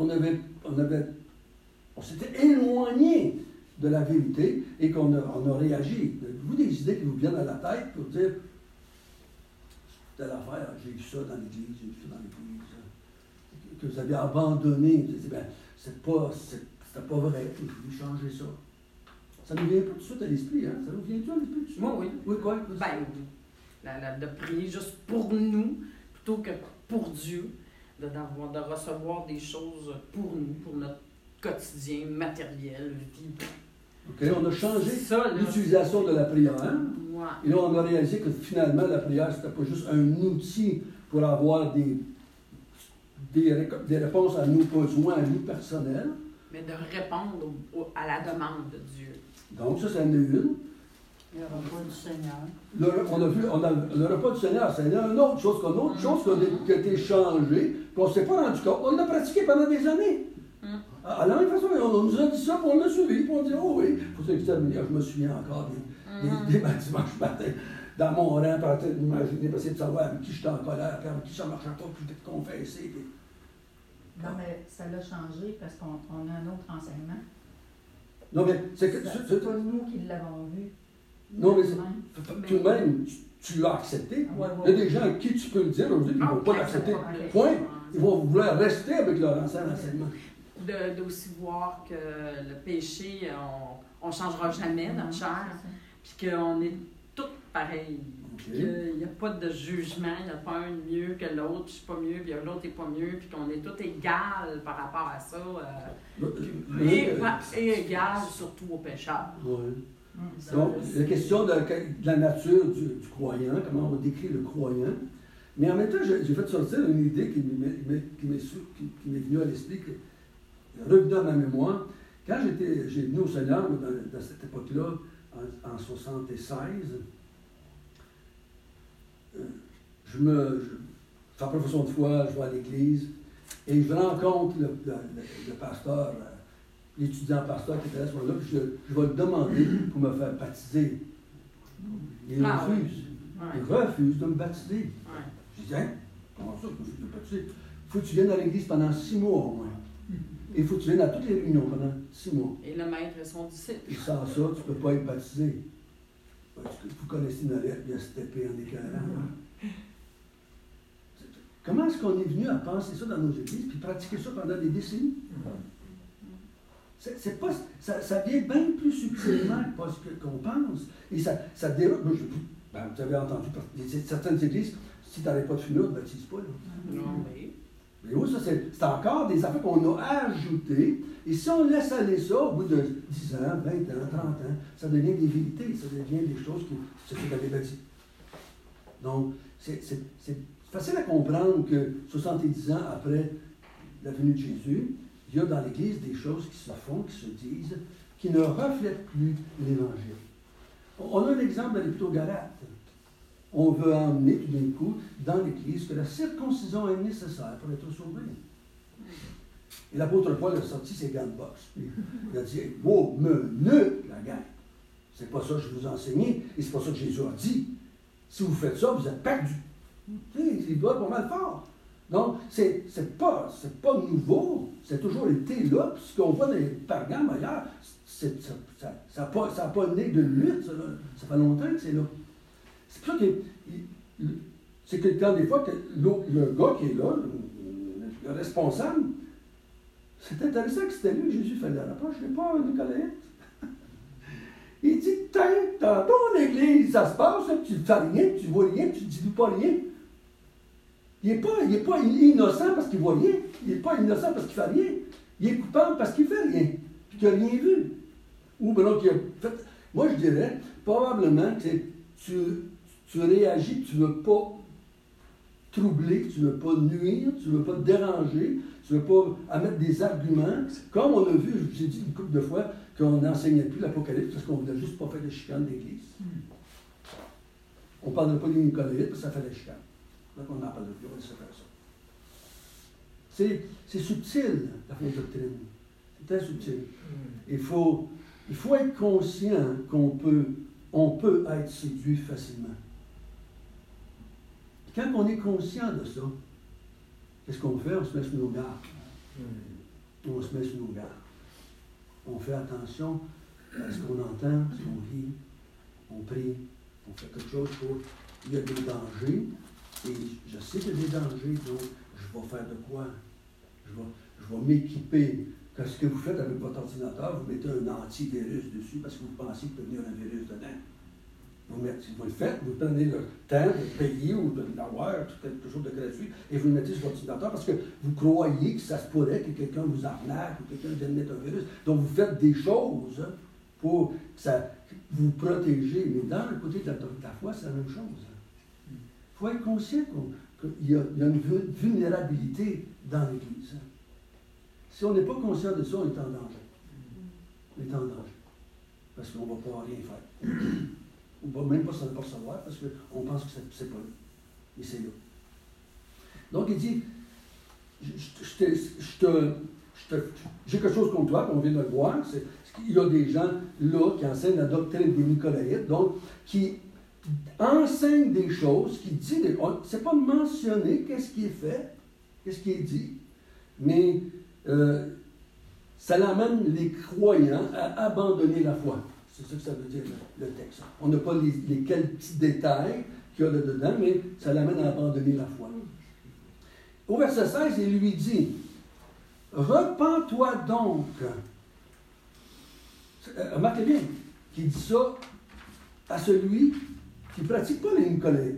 s'était éloigné de la vérité et qu'on a réagi. Vous des idées qui vous viennent à la tête pour dire telle affaire, j'ai eu ça dans l'Église, j'ai eu ça dans l'Église, que vous avez abandonné. Vous dites, ben, c'était pas vrai, je voulais changer ça. Ça ne nous vient pas tout de suite à l'esprit, hein? Ça nous vient tout à l'esprit tout de suite? Moi, oui. Oui, quoi? Ben, de prier juste pour nous, plutôt que pour Dieu, de recevoir des choses pour nous, pour notre quotidien, matériel, vie. OK, on a changé Ça, l'utilisation de la prière. Ouais. Et là, on a réalisé que finalement, la prière, c'était pas juste un outil pour avoir des réponses à nos besoins, à nous personnels. Mais de répondre à la demande de Dieu. Donc, ça, c'en est une. Le repas du Seigneur. On a vu, le repas du Seigneur, c'est une autre chose qui a été changée, puis on ne s'est pas rendu compte. On l'a pratiqué pendant des années. À la même façon, on nous a dit ça, puis on l'a suivi, puis on dit, oh oui, il faut s'exterminer. Je me souviens encore des dimanches matin, dans mon rang, pour imaginer, essayer de savoir avec qui j'étais en colère, puis avec qui ça ne marchait pas, puis de confesser. Puis... Non, mais ça l'a changé parce qu'on a un autre enseignement. Non, mais c'est que. C'est pas nous qui l'avons vu. Non, mais tout de même, tu l'as accepté. Il y a des gens à qui tu peux le dire aujourd'hui qui ne vont pas l'accepter. Point. Ils vont vouloir rester avec leur ancien enseignement. D'aussi voir que le péché, on ne changera jamais notre chair, puis qu'on est tous pareils. Puis qu'il n'y a pas de jugement, il n'y a pas un mieux que l'autre, puis je suis pas mieux, puis l'autre n'est pas mieux, puis qu'on est tous égales par rapport à ça. Et égales surtout aux pécheurs. Oui. Donc, la question de la nature du croyant, comment on décrit le croyant. Mais en même temps, j'ai fait sortir une idée qui m'est venue à l'esprit, qui est revenue à ma mémoire. Quand j'ai venu au Seigneur, dans cette époque-là, en 1976, je fais profession de foi, je vais à l'église, et je rencontre le pasteur, l'étudiant pasteur qui était à ce moment-là, puis je vais le demander pour me faire baptiser. Il refuse. Il refuse de me baptiser. Ouais. Je dis, hein, comment ça, je refuse de me baptiser? Il faut que tu viennes à l'église pendant 6 mois au moins. Et il faut que tu viennes à toutes les réunions pendant 6 mois. Et le maître est son disciple. Et sans ça, tu ne peux pas être baptisé. Parce que vous connaissez une lettre, il y a cette épée en éclairant. Comment est-ce qu'on est venu à penser ça dans nos églises puis pratiquer ça pendant des décennies? C'est pas, ça vient bien plus subtilement que qu'on pense. Et ça déroule. Vous avez entendu, certaines églises, si tu n'arrêtes pas de fumer, on ne baptise pas. Là. Non, mais... Mais oui, ça, c'est encore des affaires qu'on a ajoutées. Et si on laisse aller ça, au bout de 10 ans, 20 ans, 30 ans, ça devient des vérités, ça devient des choses qui se sont bâties. Donc, c'est facile à comprendre que 70 ans après la venue de Jésus, il y a dans l'Église des choses qui se font, qui se disent, qui ne reflètent plus l'Évangile. On a un exemple dans l'Épître aux Galates. On veut emmener tout d'un coup dans l'Église que la circoncision est nécessaire pour être sauvé. Et l'apôtre Paul a sorti ses gants de boxe. Il a dit, wow, la gang. C'est pas ça que je vous ai enseigné, et c'est pas ça que Jésus a dit. Si vous faites ça, vous êtes perdus. Il doit pas mal fort. Donc, c'est pas nouveau, c'est toujours été là. Puis ce qu'on voit dans les Pergames ailleurs, ça n'a pas né de nuit, ça fait longtemps que c'est là. C'est pour ça que c'est que quand des fois, que le gars qui est là, le responsable, c'est intéressant que c'était lui, Jésus fait la reproche, je n'ai pas un Nicolaïte. Il dit, dans ton église, ça se passe, tu ne fais rien, tu ne vois rien, tu ne dis pas rien. Il n'est pas innocent parce qu'il ne voit rien. Il n'est pas innocent parce qu'il ne fait rien. Il est coupable parce qu'il ne fait rien. Puis qu'il n'a rien vu. Ou bien qu'il a fait. Moi, je dirais, probablement que tu réagis, tu ne veux pas troubler, tu ne veux pas nuire, tu ne veux pas déranger, tu ne veux pas émettre des arguments. Comme on a vu, je vous ai dit une couple de fois, qu'on n'enseignait plus l'Apocalypse parce qu'on ne voulait juste pas faire de chicane d'église. On ne parlerait pas des Nicolaïtes parce que ça fait des chicanes. Donc on n'en parle plus, on va laisser faire ça. C'est subtil, la fausse doctrine. C'est très subtil. Il faut être conscient on peut être séduit facilement. Quand on est conscient de ça, qu'est-ce qu'on fait? On se met sur nos gardes. On se met sur nos gardes. On fait attention à ce qu'on entend, ce qu'on lit, on prie, on fait quelque chose pour... Il y a des dangers, et je sais qu'il y a des dangers, donc je vais faire de quoi? Je vais m'équiper. Qu'est-ce que vous faites avec votre ordinateur? Vous mettez un antivirus dessus parce que vous pensez qu'il peut venir un virus dedans. Vous le faites, vous prenez le temps de payer ou de l'avoir, quelque chose de gratuit, et vous le mettez sur votre ordinateur parce que vous croyez que ça se pourrait que quelqu'un vous arnaque ou quelqu'un vienne mettre un virus. Donc vous faites des choses pour ça, vous protéger. Mais dans le côté de la foi, c'est la même chose. Il faut être conscient qu'il y a une vulnérabilité dans l'Église. Si on n'est pas conscient de ça, on est en danger. On est en danger. Parce qu'on ne va pas rien faire. On ne va même pas s'en apercevoir parce qu'on pense que c'est pas là. Et c'est là. Donc il dit, j'ai quelque chose contre toi, on vient de le voir. Il y a des gens là qui enseignent la doctrine des Nicolaïtes, donc qui enseignent des choses, qui disent, c'est pas mentionné qu'est-ce qui est fait, qu'est-ce qui est dit, mais ça l'amène les croyants à abandonner la foi. C'est ça que ça veut dire le texte. On n'a pas les quelques petits détails qu'il y a là-dedans, mais ça l'amène à abandonner la foi. Au verset 16, il lui dit, « Repens-toi donc. » Remarquez bien qu'il dit ça à celui qui ne pratique pas les Nicolaïtes.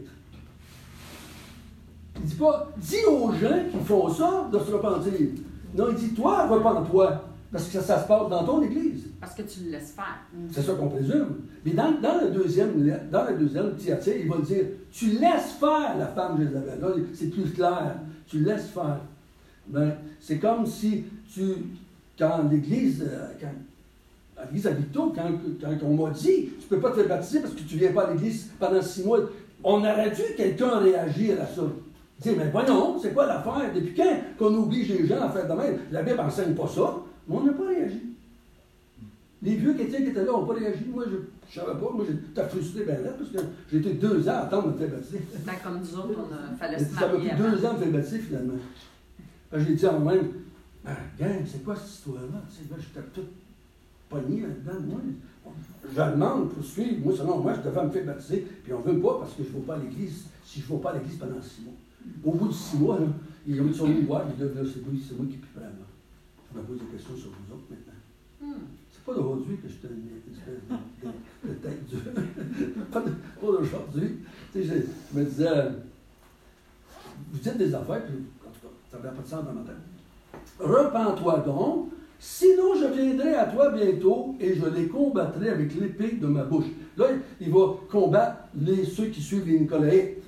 Il ne dit pas, dis aux gens qui font ça de se repentir. Non, il dit, toi, repens-toi. Parce que ça se passe dans ton Église. Parce que tu le laisses faire. C'est ça qu'on présume. Mais dans le deuxième Thyatire, il va dire, tu laisses faire la femme Jézabel. Là, c'est plus clair. Tu laisses faire. Ben, c'est comme si quand l'Église, à l'Église à Victo, quand on m'a dit, tu ne peux pas te faire baptiser parce que tu ne viens pas à l'Église pendant 6 mois, on aurait dû quelqu'un réagir à ça. Dire, mais voyons, c'est quoi l'affaire? Depuis quand qu'on oblige les gens à faire de même? La Bible n'enseigne pas ça. Mais on n'a pas réagi. Les vieux chrétiens qui étaient là n'ont pas réagi. Moi, je ne savais pas. Moi, j'ai frustré bien là parce que j'ai été 2 ans à attendre de me faire baptiser. Ben, comme nous autres, on fallait se Ça m'a marier pris 2 ans de me faire baptiser, finalement. J'ai dit à moi-même, gang, c'est quoi cette histoire-là? J'étais tout pogné là-dedans. Moi, je demande pour suivre. Moi, selon moi, je devais me faire baptiser. Puis on ne veut pas parce que je ne vais pas à l'église. Si je ne vais pas à l'église pendant 6 mois. Au bout de 6 mois, là, ils sont venus me voir. Ils disent, c'est moi qui puis prendre. Je me pose des questions sur vous autres maintenant. C'est pas d'aujourd'hui que je te une espèce de tête dure. Pas d'aujourd'hui. Tu sais, je me disais, vous dites des affaires, puis en tout cas, ça n'avait pas de sens dans ma tête. Repens-toi donc, sinon je viendrai à toi bientôt et je les combattrai avec l'épée de ma bouche. Là, il va combattre ceux qui suivent les Nicolaïtes.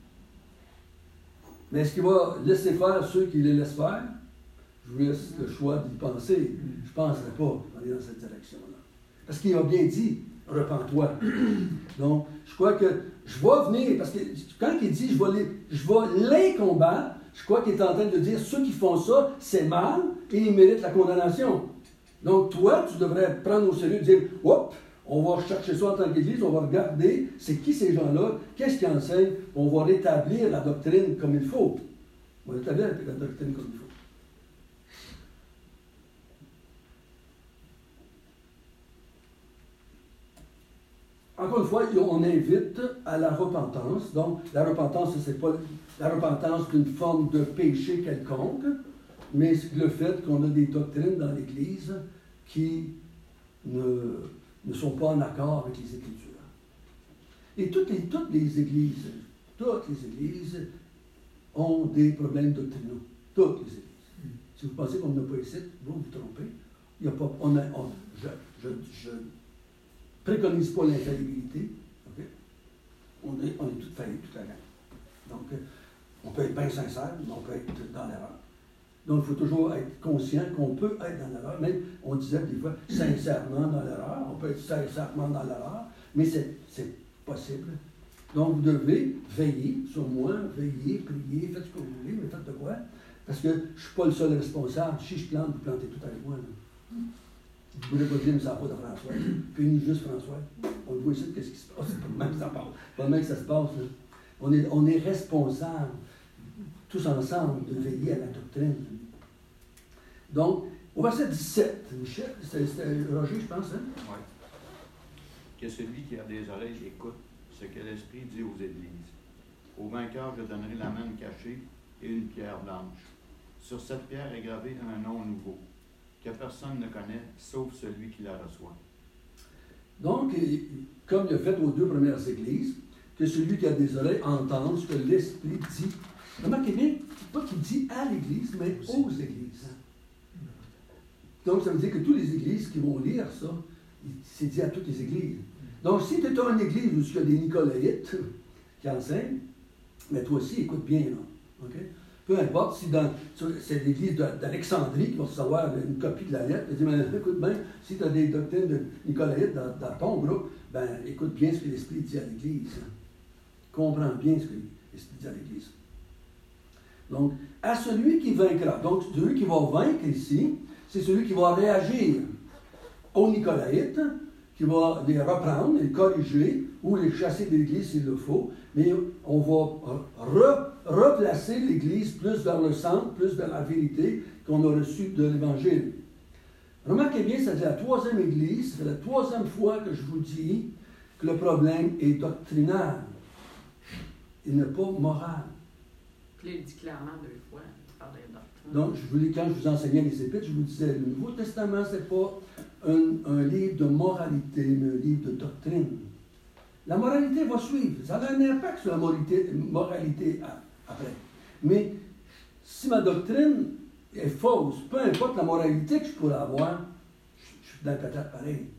Mais est-ce qu'il va laisser faire ceux qui les laissent faire? Je vous laisse le choix d'y penser. Je ne penserai pas aller dans cette direction-là. Parce qu'il a bien dit, repens-toi. Donc, je crois que je vais venir, parce que quand il dit, je vais les combattre, je crois qu'il est en train de dire, ceux qui font ça, c'est mal et ils méritent la condamnation. Donc, toi, tu devrais prendre au sérieux et dire, hop, on va chercher ça en tant qu'Église, on va regarder c'est qui ces gens-là, qu'est-ce qu'ils enseignent, on va rétablir la doctrine comme il faut. On va rétablir la doctrine comme il faut. Encore une fois, on invite à la repentance. Donc, la repentance, ce n'est pas la repentance d'une forme de péché quelconque, mais le fait qu'on a des doctrines dans l'Église qui ne sont pas en accord avec les Écritures. Et toutes les Églises ont des problèmes doctrinaux. Toutes les Églises. Si vous pensez qu'on n'a pas ici, vous vous trompez. Il y a pas, je préconise pas l'infaillibilité. Okay? On est tous faillibles, tout à l'heure. Donc, on peut être bien sincère, mais on peut être dans l'erreur. Donc, il faut toujours être conscient qu'on peut être dans l'erreur. Même, on disait des fois, sincèrement dans l'erreur. On peut être sincèrement dans l'erreur, mais c'est possible. Donc, vous devez veiller sur moi, veiller, prier, faites ce que vous voulez, mais faites de quoi? Parce que je ne suis pas le seul responsable. Si je plante, vous plantez tout avec moi. Là. Vous ne pouvez pas dire, mais ça n'a pas de François. Puis ni juste François. On le voit ici, qu'est-ce qui se passe? C'est pas le même que ça parle. Pas le même que ça se passe. Là. On est responsables, tous ensemble, de veiller à la doctrine. Donc, au verset 17, Michel, c'était Roger, je pense, hein? Oui. Que celui qui a des oreilles écoute ce que l'Esprit dit aux églises. Au vainqueur, je donnerai la manne cachée et une pierre blanche. Sur cette pierre est gravé un nom nouveau, que personne ne connaît, sauf celui qui la reçoit. Donc, comme il a fait aux 2 premières églises, que celui qui a des oreilles entende ce que l'Esprit dit. Remarquez bien, pas qu'il dit à l'Église, mais aux églises. Donc, ça veut dire que toutes les églises qui vont lire ça, c'est dit à toutes les églises. Donc, si tu es dans une église où il y a des Nicolaïtes qui enseignent, mais toi aussi, écoute bien, là. OK? Peu importe si c'est l'église d'Alexandrie qui va recevoir une copie de la lettre, elle dit, mais écoute bien, si tu as des doctrines de Nicolaïtes dans ton groupe, ben écoute bien ce que l'Esprit dit à l'Église. Comprends bien ce que l'Esprit dit à l'Église. Donc, à celui qui vaincra. Donc, celui qui va vaincre ici, c'est celui qui va réagir aux Nicolaïtes, qui va les reprendre, les corriger, ou les chasser de l'Église s'il le faut, mais on va replacer l'Église plus vers le centre, plus vers la vérité qu'on a reçue de l'Évangile. Remarquez bien, c'est la 3e Église, c'est la 3e fois que je vous dis que le problème est doctrinal. Il n'est pas moral. Puis là, il dit clairement 2 fois, il parle de doctrine. Donc, quand je vous enseignais les Épîtres, je vous disais, le Nouveau Testament, ce n'est pas un livre de moralité, mais un livre de doctrine. La moralité va suivre. Ça a un impact sur la moralité après. Mais si ma doctrine est fausse, peu importe la moralité que je pourrais avoir, je suis dans le patate pareil.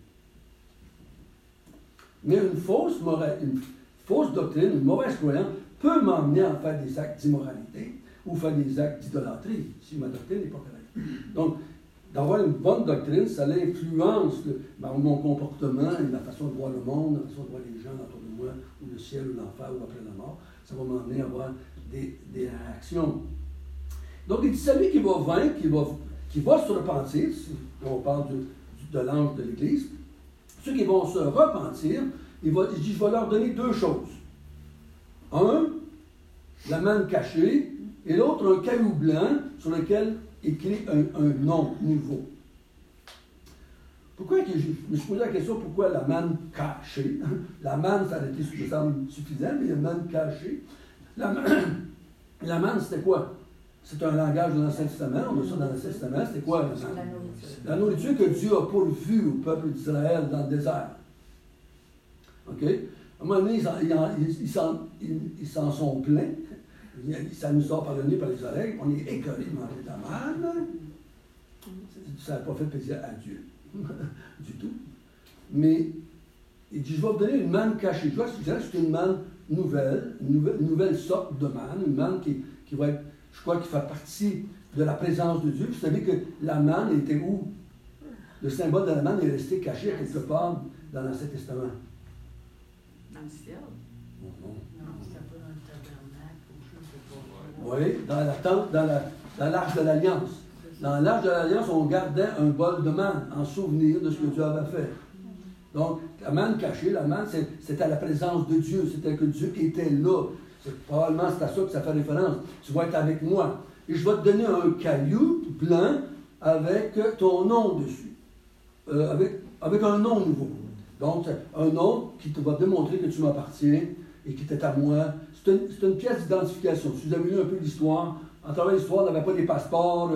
Mais une fausse doctrine, une mauvaise croyance, peut m'emmener à faire des actes d'immoralité ou faire des actes d'idolâtrie, si ma doctrine n'est pas correcte. Donc, d'avoir une bonne doctrine, ça l'influence mon comportement et ma façon de voir le monde, la façon de voir les gens autour de moi, ou le ciel, ou l'enfer, ou après la mort. Ça va m'emmener à avoir des réactions. Donc, il dit, celui qui va vaincre, qui va se repentir, si on parle de l'ange de l'Église, ceux qui vont se repentir, il dit, je vais leur donner 2 choses. Un, la manne cachée, et l'autre, un caillou blanc sur lequel écrit un nom nouveau. Pourquoi je me suis posé la question pourquoi la manne cachée? La manne, ça aurait été suffisant, mais il y a une manne cachée. La manne, c'était quoi? C'est un langage de l'Ancien Testament, on a ça dans l'Ancien Testament. C'était quoi la manne? La nourriture que Dieu a pourvue au peuple d'Israël dans le désert. OK? À un moment donné, ils s'en sont pleins. Ça nous sort par le nez, par les oreilles. On est écœuré de manger de la manne. Ça n'a pas fait plaisir à Dieu. Du tout. Mais il dit, je vais vous donner une manne cachée. Je vois que c'est une manne nouvelle, une nouvelle sorte de manne, une manne qui va être, je crois, qui fait partie de la présence de Dieu. Vous savez que la manne était où? Le symbole de la manne est resté caché quelque part dans l'Ancien Testament. Dans le ciel? Non. Non, c'était pas dans le tabernacle ou je sais pas. Oui, dans la tente, dans l'Arche de l'Alliance. Dans l'Arche de l'Alliance, on gardait un bol de manne en souvenir de ce que Dieu avait fait. Donc, la manne cachée, la manne, c'était la présence de Dieu, c'était que Dieu était là. Probablement, c'est à ça que ça fait référence. Tu vas être avec moi. Et je vais te donner un caillou blanc avec ton nom dessus. Avec un nom nouveau. Donc, un nom qui te va démontrer que tu m'appartiens et qui était à moi. C'est une pièce d'identification. Si vous avez lu un peu l'histoire, en travers l'histoire, on n'avait pas des passeports.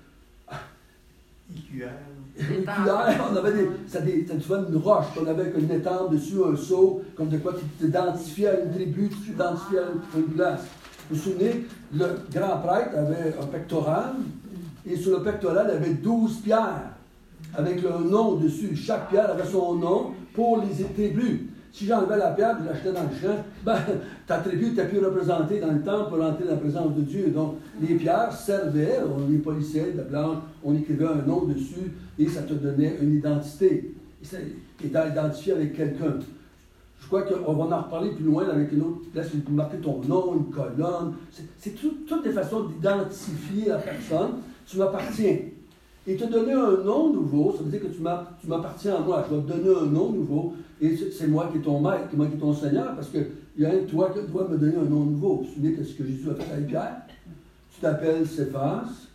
On avait souvent une roche, on avait une étampe dessus, un seau, comme de quoi tu t'identifiais à une tribu, tu t'identifiais à une place. Vous vous souvenez, le grand prêtre avait un pectoral, et sur le pectoral, il y avait 12 pierres, avec le nom dessus. Chaque pierre avait son nom pour les tribus. Si j'enlevais la pierre, je l'achetais dans le champ, ta tribu n'était plus représentée dans le temple pour entrer dans la présence de Dieu. Donc, les pierres servaient, on les polissait de blanc, on écrivait un nom dessus, et ça te donnait une identité. Et t'identifier avec quelqu'un. Je crois qu'on va en reparler plus loin avec une autre place, tu peux marquer ton nom, une colonne. C'est toutes des façons d'identifier la personne. Tu m'appartiens. Et te donner un nom nouveau, ça veut dire que tu m'appartiens à moi. Je vais te donner un nom nouveau, et c'est moi qui est ton maître, moi qui est ton Seigneur, parce qu'il y a un toi qui doit me donner un nom nouveau. Vous vous souvenez de ce que Jésus a fait avec Pierre? Tu t'appelles Céphas,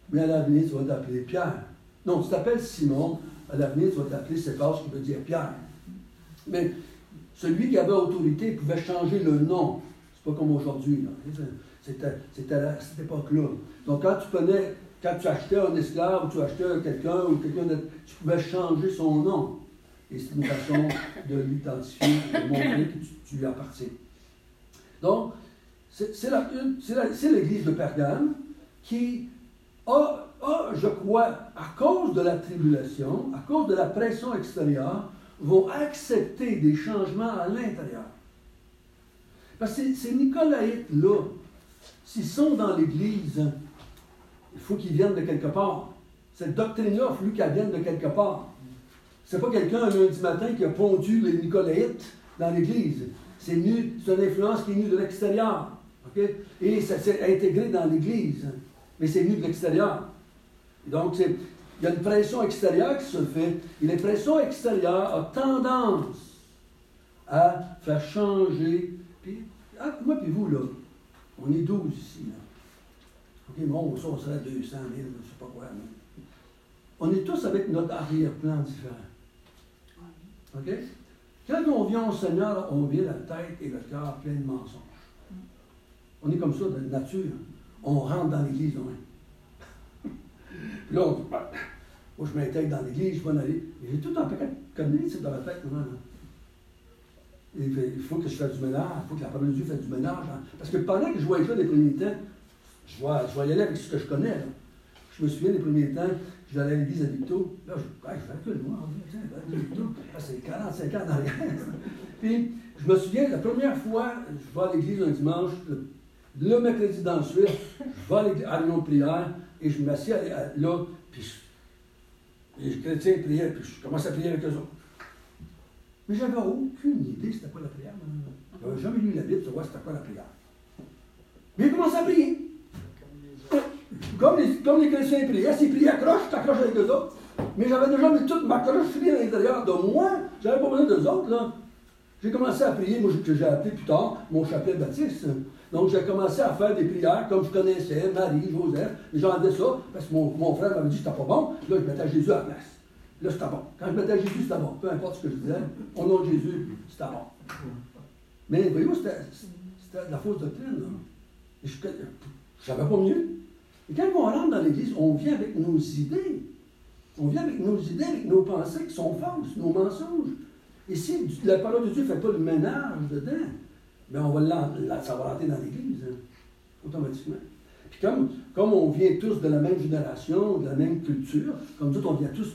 mais à l'avenir, tu vas t'appeler Pierre. Non, tu t'appelles Simon, à l'avenir, tu vas t'appeler Céphas, qui veut dire Pierre. Mais celui qui avait autorité pouvait changer le nom. C'est pas comme aujourd'hui, là. C'était à cette époque-là. Donc, quand tu achetais un esclave, ou tu achetais quelqu'un, tu pouvais changer son nom. Et c'est une façon de l'identifier, de montrer que tu lui appartiens. Donc, c'est l'Église de Pergame qui a, je crois, à cause de la tribulation, à cause de la pression extérieure, vont accepter des changements à l'intérieur. Parce que ces Nicolaïtes-là, s'ils sont dans l'Église, il faut qu'ils viennent de quelque part. Cette doctrine-là, il a fallu qu'elle vienne de quelque part. C'est pas quelqu'un un lundi matin qui a pondu les Nicolaïtes dans l'Église. C'est une influence qui est venue de l'extérieur. Okay? Et ça s'est intégré dans l'Église. Mais c'est venu de l'extérieur. Donc, il y a une pression extérieure qui se fait. Et la pression extérieure a tendance à faire changer. Puis, entre moi et vous, là, on est 12 ici. Là. OK, bon, ça, on serait 200 000, je ne sais pas quoi. Mais on est tous avec notre arrière-plan différent. OK? Quand on vient au Seigneur, on vient la tête et le cœur plein de mensonges. On est comme ça de nature. On rentre dans l'Église, non? Puis là, on dit, ben, moi, je m'intègre dans l'Église, je vais en aller. Mais j'ai tout un paquet de conneries dans la tête, moi, là. Il faut que je fasse du ménage, il faut que la parole de Dieu fasse du ménage. Hein. Parce que pendant que je voyais ça les premiers temps, je vais y aller avec ce que je connais. Là. Je me souviens des premiers temps, je vais aller à l'église à Victo. Là, je vais que moi, tiens, à Victo. C'est 45 ans en arrière. Puis, je me souviens, la première fois, je vais à l'église un dimanche, le mercredi d'ensuite, je vais à l'église de prière et je m'assieds là, puis les chrétiens priaient, puis je commence à prier avec eux autres. Mais je n'avais aucune idée c'était quoi la prière. Je n'avais jamais lu la Bible pour savoir c'était quoi la prière. Mais j'ai commencé à prier. Comme les chrétiens priaient, s'ils priaient accroche, je t'accroche avec eux autres. Mais j'avais déjà mis toute ma crocherie à l'intérieur de moi. Je n'avais pas besoin d'eux autres, là. J'ai commencé à prier, moi, que j'ai appelé plus tard mon chapelet baptiste. Donc, j'ai commencé à faire des prières comme je connaissais, Marie, Joseph. J'en disais ça, parce que mon frère m'avait dit que c'était pas bon. Là, je mettais Jésus à la place. Là, c'était bon. Quand je mettais Jésus, c'était bon. Peu importe ce que je disais, au nom de Jésus, c'était bon. Mais, voyez-vous, c'était de la fausse doctrine, là. Et je ne savais pas mieux. Et quand on rentre dans l'Église, on vient avec nos idées. On vient avec nos idées, avec nos pensées qui sont fausses, nos mensonges. Et si la parole de Dieu ne fait pas le ménage dedans, bien on va ça va rentrer dans l'Église, hein, automatiquement. Puis comme on vient tous de la même génération, de la même culture, comme nous autres, on vient tous,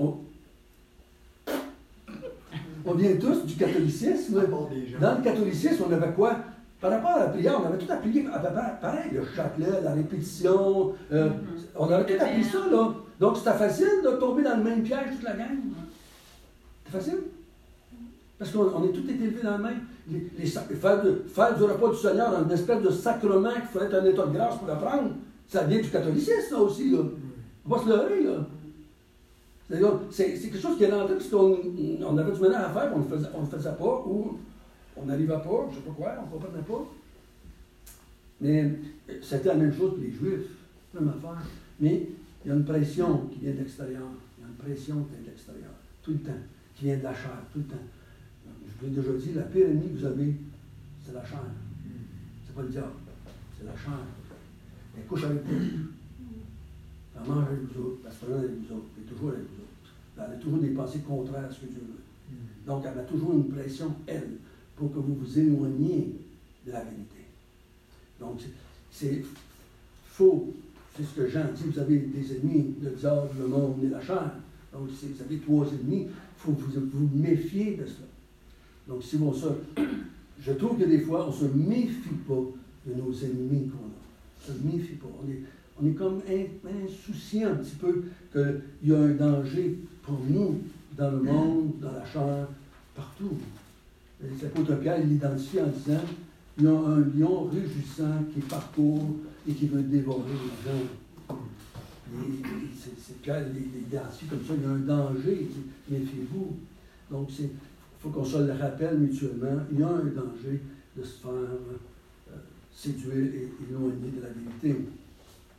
on vient tous du catholicisme. Dans le catholicisme, on avait quoi? Par rapport à la prière, on avait tout appris à peu près pareil, le chapelet, la répétition, on avait tout appris ça, là. Donc, c'était facile de tomber dans le même piège toute la gang. C'est facile. Parce qu'on est tous été élevés dans le même. Faire du repas du Seigneur une espèce de sacrement qu'il fallait être un état de grâce pour apprendre, ça vient du catholicisme, ça aussi, là. On va se leurrer, là. C'est quelque chose qui est rentré parce qu'on avait du ménage à faire, on ne le faisait pas, ou on n'arrivait pas, je ne sais pas quoi, on ne comprenait pas. Mais c'était la même chose pour les Juifs, même affaire. Mais il y a une pression qui vient de l'extérieur. Il y a une pression qui vient de l'extérieur, tout le temps, qui vient de la chair, tout le temps. Je vous l'ai déjà dit, la pire ennemie que vous avez, c'est la chair. C'est pas le diable, c'est la chair. Elle couche avec vous. Elle mange avec vous autres, elle se promène avec vous autres, elle est toujours avec vous autres. Elle a toujours des pensées contraires à ce que Dieu veut. Donc, elle a toujours une pression, elle, pour que vous vous éloigniez de la vérité. Donc, c'est faux. C'est ce que Jean dit, vous avez des ennemis, le diable, le monde et la chair. Donc, vous avez 3 ennemis, il faut vous méfier de cela. Donc, si on je trouve que des fois, on ne se méfie pas de nos ennemis qu'on a. On ne se méfie pas. On est comme insouciant un petit peu qu'il y a un danger pour nous dans le monde, dans la chair, partout. L'apôtre Pierre l'identifie en disant il y a un lion rugissant qui parcourt et qui veut dévorer les gens. C'est Pierre l'identifie comme ça, il y a un danger, méfiez-vous. Donc, il faut qu'on se le rappelle mutuellement, il y a un danger de se faire séduire et éloigner de la vérité.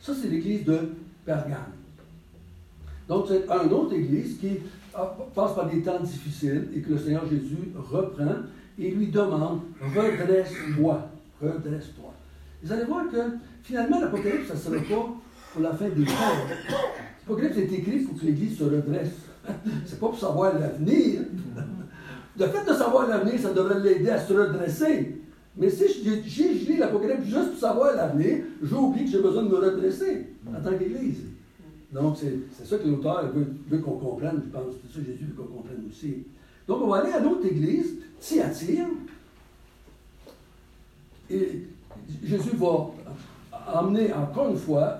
Ça, c'est l'église de Pergame. Donc, c'est une autre église qui passe par des temps difficiles et que le Seigneur Jésus reprend et lui demande « Redresse-toi, redresse-toi ». Vous allez voir que, finalement, l'Apocalypse, ça ne sera pas pour la fin des temps. L'Apocalypse est écrit pour que l'Église se redresse. C'est pas pour savoir l'avenir. Le fait de savoir l'avenir, ça devrait l'aider à se redresser. Mais si je lis l'Apocalypse juste pour savoir l'avenir, j'oublie que j'ai besoin de me redresser en tant qu'Église. Donc, c'est ça que l'auteur veut qu'on comprenne, je pense. C'est ça que Jésus veut qu'on comprenne aussi. Donc, on va aller à l'autre Église, Thyatire. Et Jésus va amener encore une fois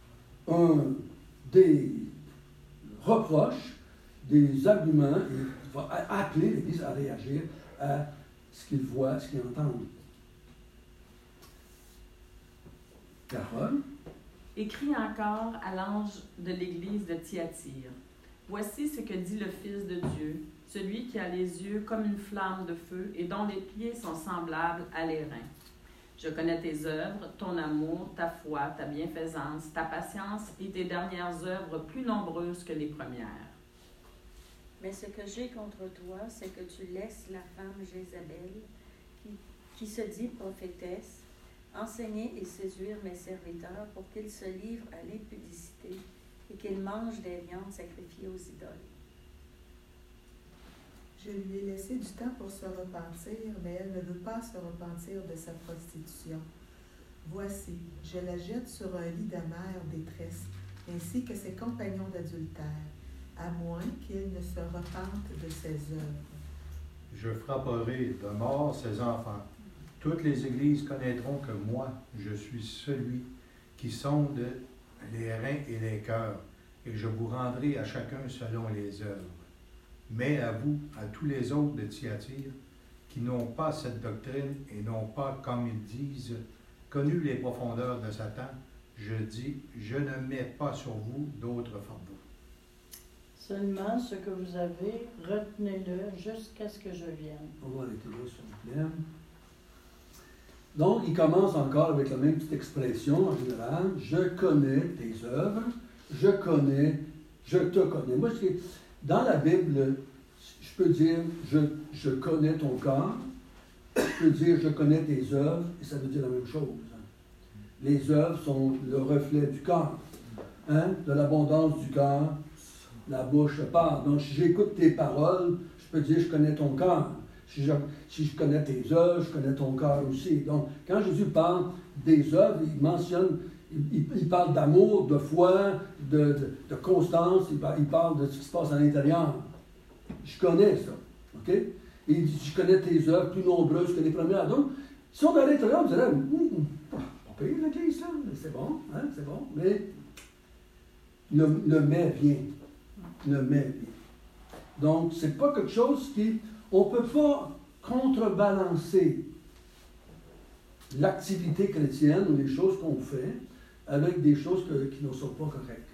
des reproches, des arguments, et il va appeler l'Église à réagir à ce qu'ils voient, ce qu'ils entendent. Carole. Écrit encore à l'ange de l'Église de Thyatire. Voici ce que dit le Fils de Dieu, celui qui a les yeux comme une flamme de feu et dont les pieds sont semblables à l'airain. Je connais tes œuvres, ton amour, ta foi, ta bienfaisance, ta patience et tes dernières œuvres plus nombreuses que les premières. Mais ce que j'ai contre toi, c'est que tu laisses la femme Jézabel, qui se dit prophétesse, enseigner et séduire mes serviteurs pour qu'ils se livrent à l'impudicité et qu'ils mangent des viandes sacrifiées aux idoles. Je lui ai laissé du temps pour se repentir, mais elle ne veut pas se repentir de sa prostitution. Voici, je la jette sur un lit d'amère détresse, ainsi que ses compagnons d'adultère, à moins qu'il ne se repente de ses œuvres. Je frapperai de mort ses enfants. Toutes les églises connaîtront que moi, je suis celui qui sonde les reins et les cœurs, et je vous rendrai à chacun selon les œuvres. Mais à vous, à tous les autres de Thyatire, qui n'ont pas cette doctrine et n'ont pas, comme ils disent, connu les profondeurs de Satan, je dis, je ne mets pas sur vous d'autres fardeaux. Seulement ce que vous avez, retenez-le jusqu'à ce que je vienne. On va arrêter là, s'il vous plaît. Donc, il commence encore avec la même petite expression en général. Je connais tes œuvres, je te connais. Moi, dans la Bible, je peux dire je connais ton corps, je peux dire je connais tes œuvres, et ça veut dire la même chose. Les œuvres sont le reflet du corps. De l'abondance du corps, la bouche parle. Donc, si j'écoute tes paroles, je peux dire je connais ton corps. Si je connais tes œuvres, je connais ton corps aussi. Donc, quand Jésus parle des œuvres, il mentionne, il parle d'amour, de foi, de constance, il parle de ce qui se passe à l'intérieur. Je connais ça. OK? Et il dit, je connais tes œuvres plus nombreuses que les premières. Donc, si on est à l'intérieur, on dirait, pas pire l'Église, ça. C'est bon, c'est bon. Mais le mais vient. Le mais vient. Donc, c'est pas quelque chose qui... On ne peut pas contrebalancer l'activité chrétienne ou les choses qu'on fait avec des choses qui ne sont pas correctes.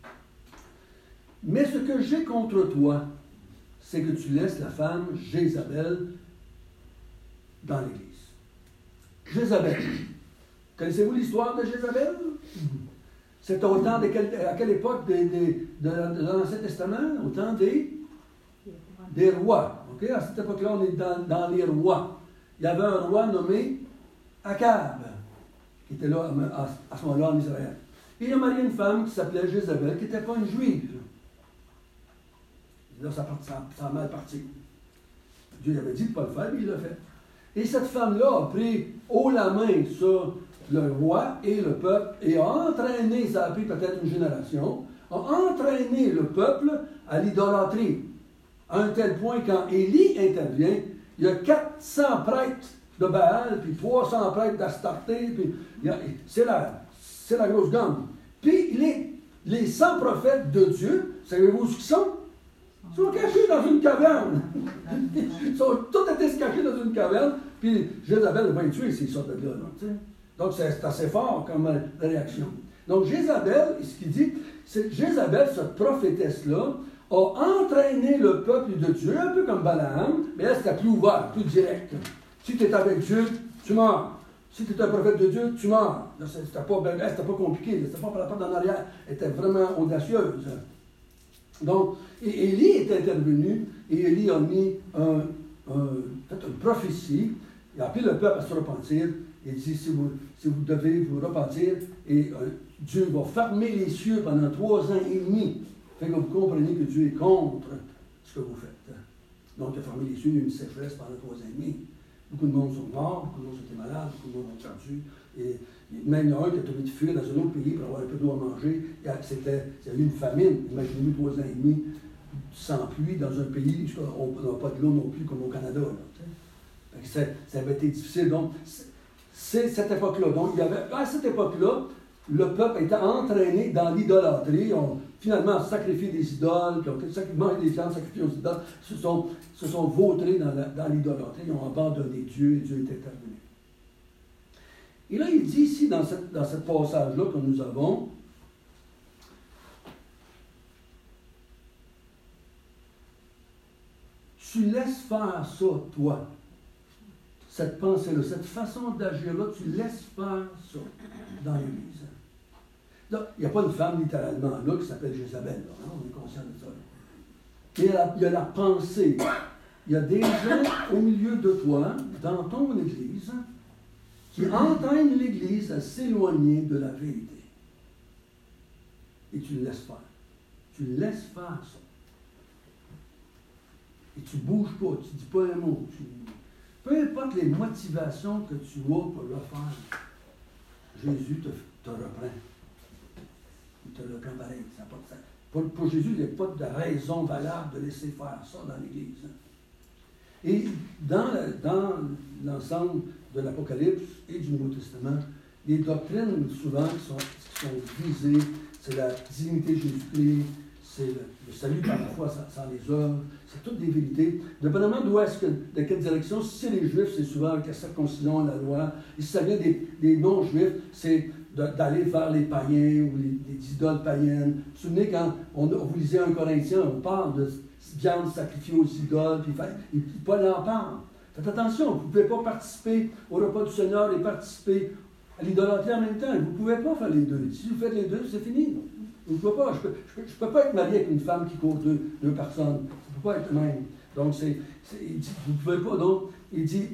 Mais ce que j'ai contre toi, c'est que tu laisses la femme Jézabel dans l'Église. Jézabel. Connaissez-vous l'histoire de Jézabel? C'est au temps à quelle époque de l'Ancien Testament? Au temps des rois. Okay? À cette époque-là, on est dans les rois. Il y avait un roi nommé Akab, qui était là à ce moment-là en Israël. Et il a marié une femme qui s'appelait Jézabel, qui n'était pas une juive. Et là, ça a mal parti. Dieu avait dit de ne pas le faire, mais il l'a fait. Et cette femme-là a pris haut la main sur le roi et le peuple et a entraîné, ça a pris peut-être une génération, a entraîné le peuple à l'idolâtrie. À un tel point, quand Élie intervient, il y a 400 prêtres de Baal, puis 300 prêtres d'Astarté, puis c'est la grosse gamme. Puis les 100 prophètes de Dieu, savez-vous ce qu'ils sont? Ils sont cachés dans une caverne. Ils sont tous été cachés dans une caverne, puis Jézabel va les tuer s'ils sortent de là. Donc c'est assez fort comme réaction. Donc Jézabel, ce qu'il dit, c'est Jézabel, cette prophétesse-là, a entraîné le peuple de Dieu, un peu comme Balaam, mais là, c'était plus ouvert, plus direct. Si tu es avec Dieu, tu meurs. Si tu étais un prophète de Dieu, tu meurs. C'était pas compliqué, c'était pas par la porte en arrière. Elle était vraiment audacieuse. Donc, et Élie est intervenu, et Élie a mis peut-être une prophétie. Il a appelé le peuple à se repentir. Il dit, si vous devez vous repentir, et Dieu va fermer les cieux pendant 3 ans et demi. Fait que vous comprenez que Dieu est contre ce que vous faites. Donc, il a fermé les cieux, il y a eu une sécheresse pendant 3 ans et demi. Beaucoup de monde sont morts, beaucoup de monde sont malades, beaucoup de monde ont perdu. Et même il y en a un qui a trouvé de fuir dans un autre pays pour avoir un peu d'eau à manger. Il y a eu une famine. Imaginez-vous 3 ans et demi sans pluie dans un pays où on n'a pas de l'eau non plus comme au Canada. Là, ça avait été difficile. Donc, c'est cette époque-là. Donc, il y avait, à cette époque-là, le peuple était entraîné dans l'idolâtrie. Ils ont finalement sacrifié des idoles, puis ont mangé des viandes, sacrifié aux idoles, se sont vautrés dans l'idolâtrie. Ils ont abandonné Dieu et Dieu est intervenu. Et là, il dit ici, dans ce passage-là que nous avons, tu laisses faire ça, toi. Cette pensée-là, cette façon d'agir-là, tu laisses faire ça dans l'Église. Donc, il n'y a pas une femme littéralement là qui s'appelle Jézabel, là, hein, on est conscient de ça. Mais il y a la pensée. Il y a des gens au milieu de toi, dans ton Église, qui entraînent l'Église à s'éloigner de la vérité. Et tu le laisses faire. Tu laisses faire ça. Et tu ne bouges pas, tu ne dis pas un mot. Peu importe les motivations que tu as pour le faire, Jésus te reprend. Il te reprend pareil. Pour Jésus, il n'y a pas de raison valable de laisser faire ça dans l'Église. Et dans l'ensemble de l'Apocalypse et du Nouveau Testament, les doctrines souvent qui sont visées, c'est la divinité de Jésus-Christ, c'est le salut par la foi sans les œuvres, c'est toutes des vérités. Dépendamment de quelle direction, si c'est les Juifs, c'est souvent avec la circoncision, la loi. Et si ça vient des non-Juifs, c'est d'aller vers les païens ou les idoles païennes. Vous vous souvenez quand vous lisez 1 Corinthiens, on parle de viande sacrifiée aux idoles, puis Paul en parle. Faites attention, vous ne pouvez pas participer au repas du Seigneur et participer à l'idolâtrie en même temps. Vous ne pouvez pas faire les deux. Si vous faites les deux, c'est fini. Vous ne pouvez pas. Je ne peux pas être marié avec une femme qui court deux personnes. Ça ne peut pas être le même. Donc, il dit, vous ne pouvez pas. Donc, il dit,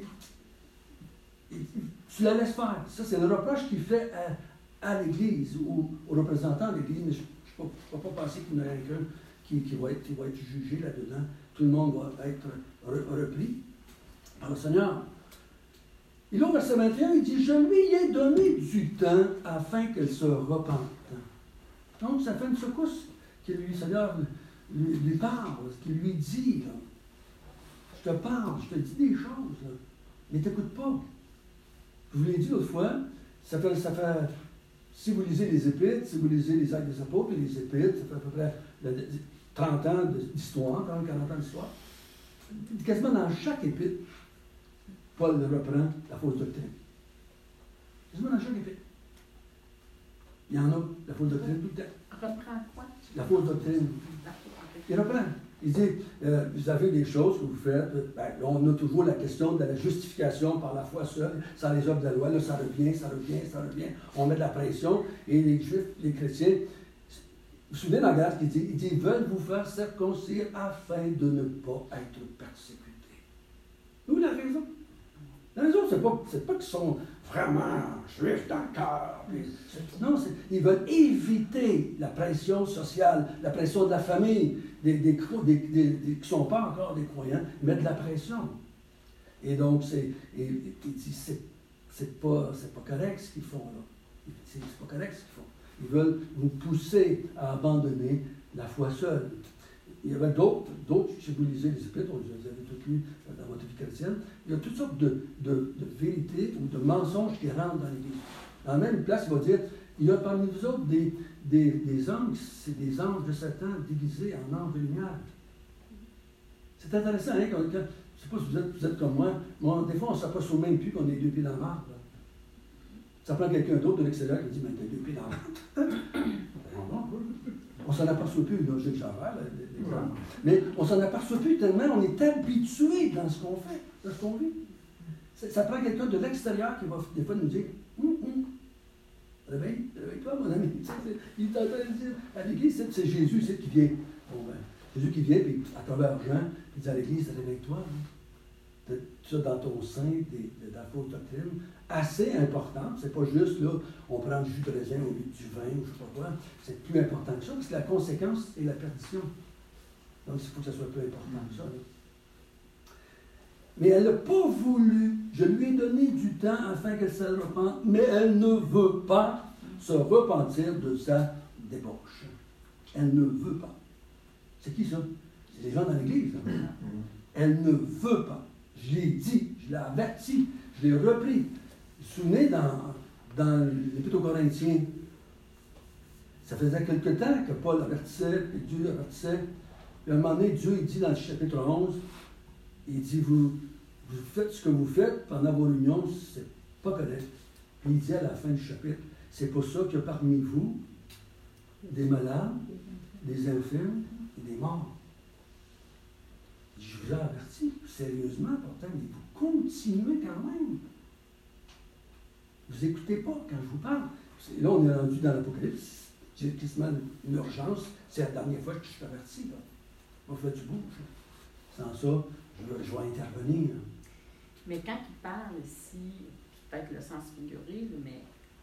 tu la laisses faire. Ça, c'est le reproche qu'il fait à l'Église ou aux représentants de l'Église. Mais je ne peux pas penser qu'il y en a quelqu'un qui va être jugé là-dedans. Tout le monde va être repris par le Seigneur. Et là, au verset 21, il dit, je lui ai donné du temps afin qu'elle se repente. Donc, ça fait une secousse que le Seigneur lui parle, qu'il lui dit, là, je te parle, je te dis des choses, là, mais tu n'écoutes pas. Je vous l'ai dit l'autre fois, ça fait, si vous lisez les Épîtres, si vous lisez les Actes des Apôtres et les Épîtres, ça fait à peu près 30 ans d'histoire, 40 ans d'histoire. Quasiment dans chaque épître, Paul reprend la fausse doctrine. Quasiment dans chaque épître. Il y en a, la fausse doctrine, tout le temps. Reprend quoi? La fausse doctrine. Il reprend. Il dit, vous avez des choses que vous faites. On a toujours la question de la justification par la foi seule, sans les œuvres de la loi. Là, ça revient. On met de la pression. Et les Juifs, les chrétiens, vous vous souvenez dans Galates qu'il dit, ils veulent vous faire circoncire afin de ne pas être persécutés. Nous, la raison. La raison, c'est pas qu'ils sont vraiment juifs dans le cœur. Non, ils veulent éviter la pression sociale, la pression de la famille, qui ne sont pas encore des croyants, mettre de la pression. Et donc, il dit, c'est pas correct ce qu'ils font là. C'est pas correct ce qu'ils font. Ils veulent vous pousser à abandonner la foi seule. Il y avait d'autres, si vous lisez les Épîtres, vous les avez toutes lues dans votre vie chrétienne, il y a toutes sortes de vérités ou de mensonges qui rentrent dans l'Église. Dans la même place, il va dire, il y a parmi vous autres des anges, c'est des anges de Satan déguisés en anges de lumière. C'est intéressant, hein, je ne sais pas si vous êtes comme moi, des fois on ne s'approche au même plus qu'on est 2 pieds dans le marbre. Ça prend quelqu'un d'autre de l'extérieur qui dit, mais t'as 2 pieds dans le marbre. On s'en aperçoit plus, là, j'exagère, mais on s'en aperçoit plus tellement on est habitué dans ce qu'on fait, dans ce qu'on vit. Ça prend quelqu'un de l'extérieur qui va des fois nous dire réveille-toi, mon ami. Il est en train de dire à l'Église, c'est Jésus qui vient. Bon, ben, Jésus qui vient, puis à travers Jean, il dit à l'Église, réveille-toi. Hein. Tu as dans ton sein de la fausse doctrine assez importante. C'est pas juste, là, on prend du jus de raisin au lieu du vin, ou je sais pas quoi. C'est plus important que ça, parce que la conséquence est la perdition. Donc, il faut que ça soit plus important que ça. Là. Mais elle n'a pas voulu. Je lui ai donné du temps afin qu'elle se repente, mais elle ne veut pas se repentir de sa débauche. Elle ne veut pas. C'est qui ça? C'est les gens dans l'Église. Là. Elle ne veut pas. Je l'ai dit, je l'ai averti, je l'ai repris. Vous vous souvenez, dans l'Épître aux Corinthiens, ça faisait quelque temps que Paul avertissait, et Dieu avertissait. Puis à un moment donné, Dieu il dit dans le chapitre 11, il dit, vous faites ce que vous faites pendant vos réunions, c'est pas correct. Puis il dit à la fin du chapitre, c'est pour ça qu'il y a parmi vous des malades, des infirmes et des morts. Je vous ai averti, sérieusement, pourtant, mais vous continuez quand même. Vous n'écoutez pas quand je vous parle. Là, on est rendu dans l'Apocalypse. J'ai quasiment une urgence. C'est la dernière fois que je suis averti. On fait du bouge. Sans ça, je vais intervenir. Mais quand il parle ici, peut-être le sens figuré, mais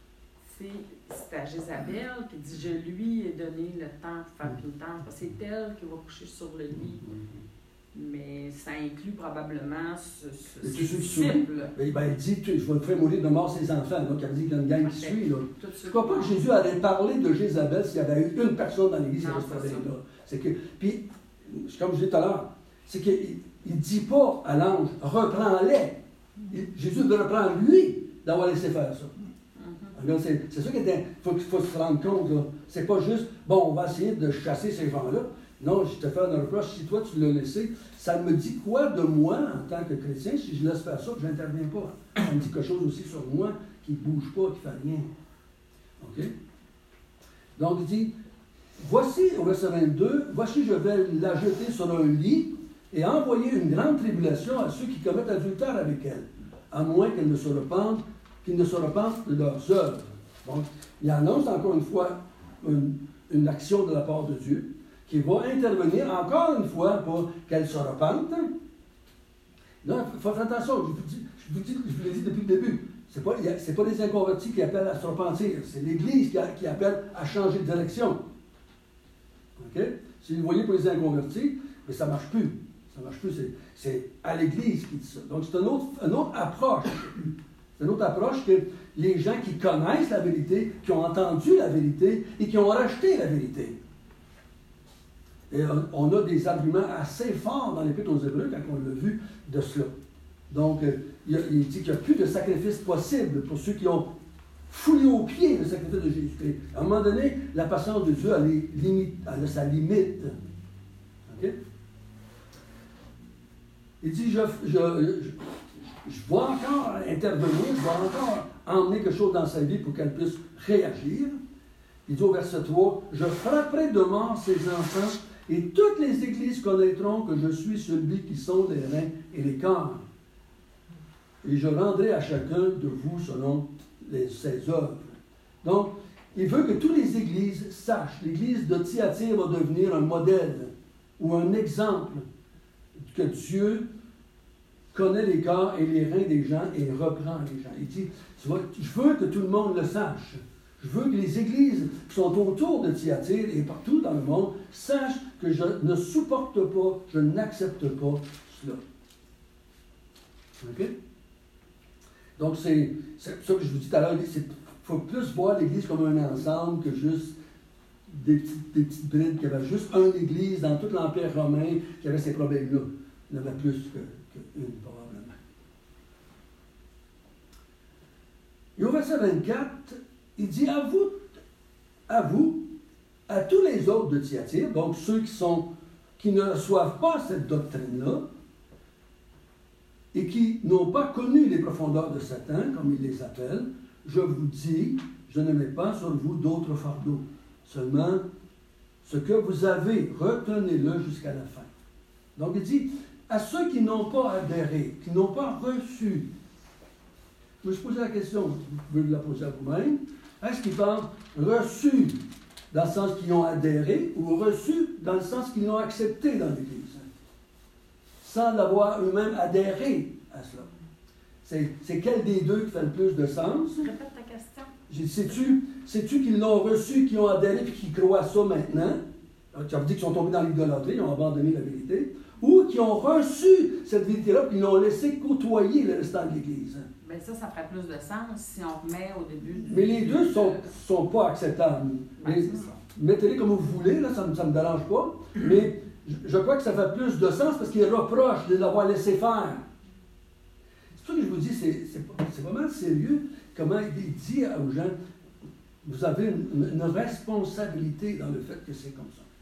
c'est à Jézabel qui dit « Je lui ai donné le temps pour faire pénitence. » C'est elle qui va coucher sur le lit. Mais ça inclut probablement ce disciple. Il dit « Je vais te faire mourir de mort ses enfants. » Donc, il dit qu'il y a une gang qui suit. Là. Je ne crois pas que Jésus allait parler de Jézabel s'il y avait eu une personne dans l'Église qui avait ce problème-là. C'est que, puis, comme je disais tout à l'heure, c'est qu'il ne dit pas à l'ange « Reprends-les ». Jésus le reprend lui d'avoir laissé faire ça. C'est ça qu'il faut se rendre compte. C'est pas juste, bon, on va essayer de chasser ces gens-là. Non, je te fais un reproche. Si toi, tu l'as laissé, ça me dit quoi de moi en tant que chrétien si je laisse faire ça, que je n'interviens pas? Ça me dit quelque chose aussi sur moi qui ne bouge pas, qui ne fait rien. OK? Donc, il dit, voici, au verset 22, voici, je vais la jeter sur un lit et envoyer une grande tribulation à ceux qui commettent adultère avec elle, à moins qu'elles ne se repentent, de leurs œuvres. Donc, il annonce encore une fois une action de la part de Dieu qui va intervenir encore une fois pour qu'elle se repente. Là, il faut faire attention, je vous l'ai dit depuis le début, ce n'est pas les inconvertis qui appellent à se repentir, c'est l'Église qui appelle à changer de direction. OK? Si vous voyez pour les inconvertis, mais ça ne marche plus. Ça ne marche plus, c'est à l'Église qui dit ça. Donc, c'est une autre approche. C'est une autre approche que les gens qui connaissent la vérité, qui ont entendu la vérité et qui ont racheté la vérité. Et on a des arguments assez forts dans l'Épître aux Hébreux quand on l'a vu de cela. Donc, il dit qu'il n'y a plus de sacrifice possible pour ceux qui ont foulé aux pieds le sacrifice de Jésus-Christ. À un moment donné, la patience de Dieu, elle a sa limite. OK? Il dit, je vais encore intervenir, je vais encore emmener quelque chose dans sa vie pour qu'elle puisse réagir. Il dit au verset 3, « Je frapperai de mort ses enfants, et toutes les églises connaîtront que je suis celui qui sonde les reins et les corps. Et je rendrai à chacun de vous selon ses œuvres. » Donc, il veut que toutes les églises sachent. L'église de Thyatire va devenir un modèle ou un exemple que Dieu connaît les corps et les reins des gens et reprend les gens. Il dit, je veux que tout le monde le sache. Je veux que les églises qui sont autour de Thyatire et partout dans le monde sachent que je ne supporte pas, je n'accepte pas cela. OK? Donc, c'est ça que je vous dis tout à l'heure, il faut plus voir l'Église comme un ensemble que juste des petites brides, qu'il y avait juste une Église dans tout l'Empire romain qui avait ces problèmes-là. Il y en avait plus qu'une, probablement. Et au verset 24, il dit à vous, à tous les autres de Thyatire, donc ceux qui ne reçoivent pas cette doctrine-là, et qui n'ont pas connu les profondeurs de Satan, comme il les appelle, je vous dis, je ne mets pas sur vous d'autres fardeaux. Seulement, ce que vous avez, retenez-le jusqu'à la fin. Donc il dit, à ceux qui n'ont pas adhéré, qui n'ont pas reçu Je me suis posé la question, vous pouvez la poser à vous-même. Est-ce qu'ils pensent reçus dans le sens qu'ils ont adhéré ou reçus dans le sens qu'ils l'ont accepté dans l'Église, sans l'avoir eux-mêmes adhéré à cela? C'est quel des deux qui fait le plus de sens? Répète ta question. J'ai dit, sais-tu qu'ils l'ont reçu, qu'ils ont adhéré et qu'ils croient ça maintenant? Ça veut dire qu'ils sont tombés dans l'idolâtrie, ils ont abandonné la vérité. Ou qui ont reçu cette vérité-là et qu'ils l'ont laissé côtoyer le restant de l'Église. Bien, ça ferait plus de sens si on remet au début du... Mais les deux sont pas acceptables. Mettez-les comme vous voulez, là, ça ne me dérange pas. Mais je crois que ça fait plus de sens parce qu'ils reprochent de l'avoir laissé faire. C'est pour ça que je vous dis, c'est vraiment sérieux comment il dit aux gens, vous avez une responsabilité dans le fait que c'est comme ça.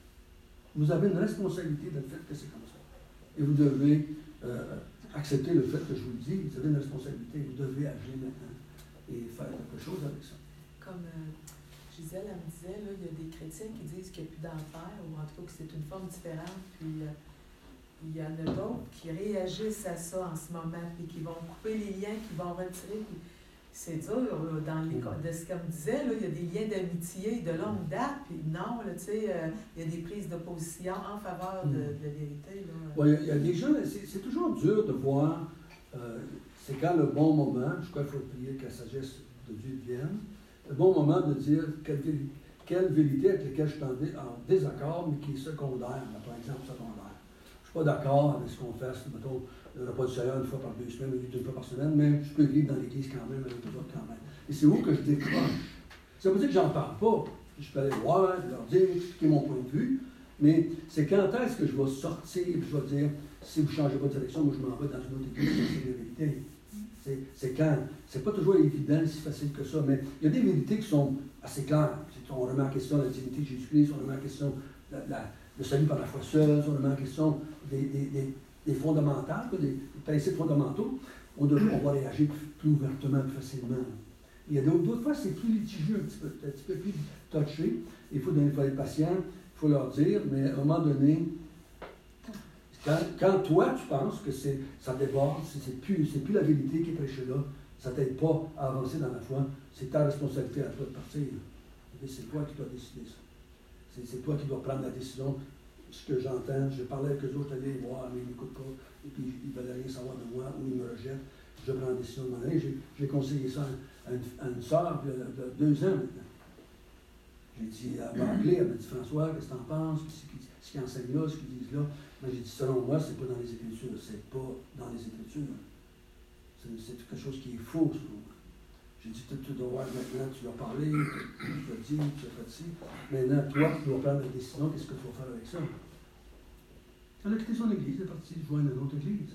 Vous avez une responsabilité dans le fait que c'est comme ça. Et vous devez accepter le fait que je vous le dis, vous avez une responsabilité, vous devez agir maintenant et faire quelque chose avec ça. Comme Gisèle, elle me disait, là, il y a des chrétiens qui disent qu'il n'y a plus d'enfer, ou en tout cas que c'est une forme différente, puis il y en a d'autres qui réagissent à ça en ce moment, puis qui vont couper les liens, qui vont retirer, puis c'est dur, là, dans les, de ce qu'elle me disait, là, il y a des liens d'amitié de longue date, puis non, là, tu sais, il y a des prises d'opposition en faveur de la vérité. Oui, il y a des gens, c'est toujours dur de voir, c'est quand le bon moment, je crois qu'il faut prier que la sagesse de Dieu vienne, le bon moment de dire quelle vérité avec laquelle je suis en désaccord, mais qui est secondaire, par exemple secondaire. Je ne suis pas d'accord avec ce qu'on fait, mettons, le repas du Seigneur une fois par 2 semaines, ou 2 fois par semaine, mais je peux vivre dans l'Église quand même, avec les autres quand même. Et c'est où que je décroche. Ça veut dire que j'en parle pas. Je peux aller voir, leur dire, expliquer mon point de vue, mais c'est quand est-ce que je vais sortir et je vais dire, si vous ne changez pas de direction, moi je m'en vais dans une autre Église, c'est la vérité. C'est quand. C'est pas toujours évident, si facile que ça, mais il y a des vérités qui sont assez claires. On remet en question la divinité de Jésus-Christ, on remet en question le salut par la foi seule, on remet en question des fondamentales, des principes fondamentaux, on va réagir plus ouvertement, plus facilement. Il y a d'autres fois, c'est plus litigieux, un petit peu plus touché. Il faut être patient, il faut leur dire, mais à un moment donné, quand toi, tu penses que ça déborde, c'est plus la vérité qui est prêchée là, ça ne t'aide pas à avancer dans la foi, c'est ta responsabilité à toi de partir. C'est toi qui dois décider ça. C'est toi qui dois prendre la décision. Ce que j'entends, je parlais avec eux autres, j'allais les voir, mais ils ne m'écoutent pas, et puis ils ne veulent rien savoir de moi, ou ils me rejettent. Je prends la décision de m'en aller. J'ai conseillé ça à une sœur de 2 ans maintenant. J'ai dit, elle m'a appelé, elle m'a dit, François, qu'est-ce que tu en penses? Ce qu'ils enseignent là, ce qu'ils disent là. Moi, j'ai dit, selon moi, c'est pas dans les Écritures. C'est pas dans les Écritures. C'est quelque chose qui est faux, selon moi. J'ai dit, tu dois voir maintenant, tu dois parler, tu dois dire, tu as fait ci. Maintenant, toi, tu dois prendre la décision, qu'est-ce que tu vas faire avec ça? Elle a quitté son église, elle est partie joindre une autre église.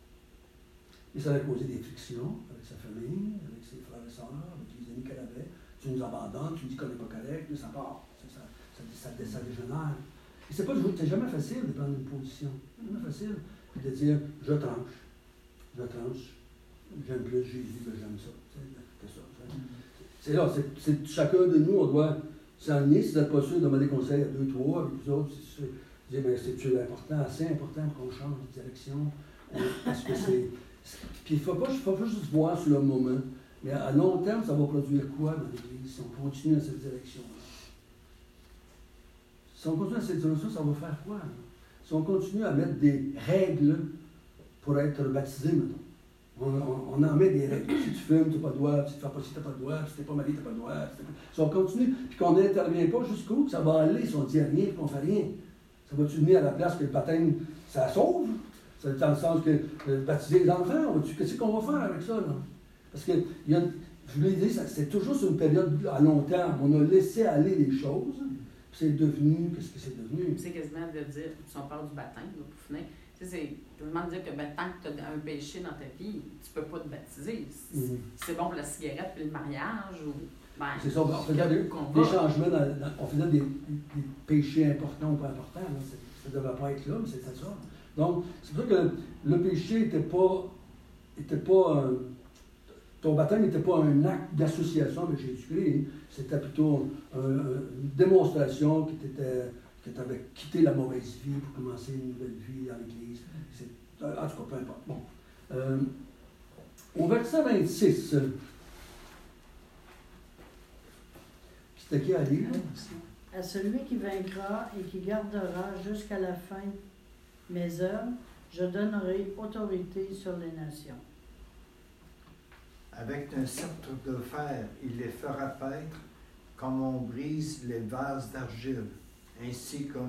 Et ça a causé des frictions avec sa famille, avec ses frères et sœurs, avec les amis qu'elle avait. Tu nous abandonnes, tu dis qu'on n'est pas correct, mais ça part. Ça dégénère. Et c'est jamais facile de prendre une position. C'est jamais facile de dire, je tranche, j'aime plus Jésus que j'aime ça. C'est là, chacun de nous, on doit s'aligner. Si vous n'êtes pas sûr, demander conseil à 2, 3, avec vous autres. Dire, c'est important, assez important pour qu'on change de direction. Parce que puis il ne faut pas juste voir sur le moment, mais à long terme, ça va produire quoi dans l'Église si on continue dans cette direction-là? Si on continue dans cette direction, ça va faire quoi? Là? Si on continue à mettre des règles pour être baptisé, mettons. On en met des règles. Si tu fumes, tu n'as pas le droit. Si tu ne fais pas ci, tu n'as pas le droit. Si tu n'es pas marié, tu n'as pas le droit. Si on continue, puis qu'on n'intervient pas jusqu'où ça va aller si on ne dit rien et qu'on ne fait rien. Ça va-tu venir à la place que le baptême, ça sauve? Ça dans le sens que baptiser les enfants, qu'est-ce qu'on va faire avec ça? Là? Parce que, je vous l'ai dit, c'est toujours sur une période à long terme. On a laissé aller les choses. Puis c'est devenu, qu'est-ce que c'est devenu? C'est quasiment de dire, si on parle du baptême, là, pour finir, c'est quasiment de dire que tant que tu as un péché dans ta vie, tu ne peux pas te baptiser. C'est bon pour la cigarette puis le mariage. C'est ça, on faisait des changements, on faisait des péchés importants ou pas importants. Là. Ça ne devrait pas être là, mais c'est ça. Donc, c'est pour ça que le péché n'était pas ton baptême n'était pas un acte d'association avec Jésus-Christ. C'était plutôt une démonstration que tu avais quitté la mauvaise vie pour commencer une nouvelle vie dans l'Église. En tout cas, peu importe. Bon. Au verset 26, c'était qui à lire? À celui qui vaincra et qui gardera jusqu'à la fin mes œuvres, je donnerai autorité sur les nations. Avec un sceptre de fer, il les fera paître comme on brise les vases d'argile, ainsi que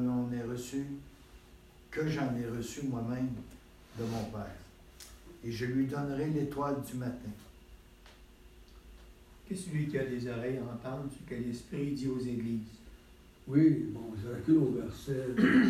j'en ai reçu moi-même de mon Père. Et je lui donnerai l'étoile du matin. Que celui qui a des oreilles entende ce que l'Esprit dit aux églises. Oui, bon, je recule au verset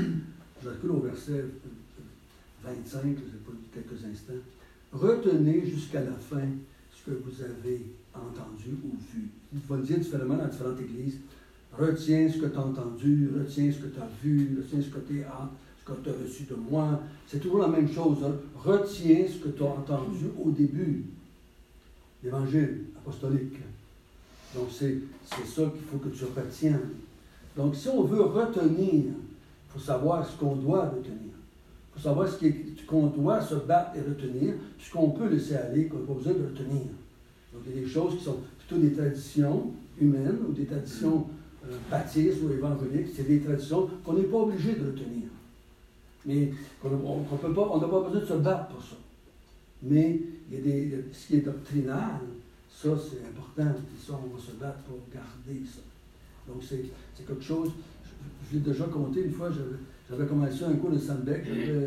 25, je n'ai pas dit quelques instants. Retenez jusqu'à la fin ce que vous avez entendu ou vu. Il va le dire différemment dans différentes églises. Retiens ce que tu as entendu, retiens ce que tu as vu, retiens ce que tu as reçu de moi. C'est toujours la même chose. Hein? Retiens ce que tu as entendu au début. L'Évangile apostolique. Donc, c'est ça qu'il faut que tu retiennes. Donc, si on veut retenir, il faut savoir ce qu'on doit retenir. Il faut savoir ce qu'on doit se battre et retenir, ce qu'on peut laisser aller, qu'on n'a pas besoin de retenir. Donc, il y a des choses qui sont plutôt des traditions humaines ou des traditions baptistes ou évangéliques. C'est des traditions qu'on n'est pas obligé de retenir. Mais on n'a pas besoin de se battre pour ça. Mais il y a ce qui est doctrinal, ça c'est important. Et ça, on va se battre pour garder ça. Donc c'est quelque chose, je l'ai déjà compté une fois, j'avais commencé un cours de Sandbeck, j'avais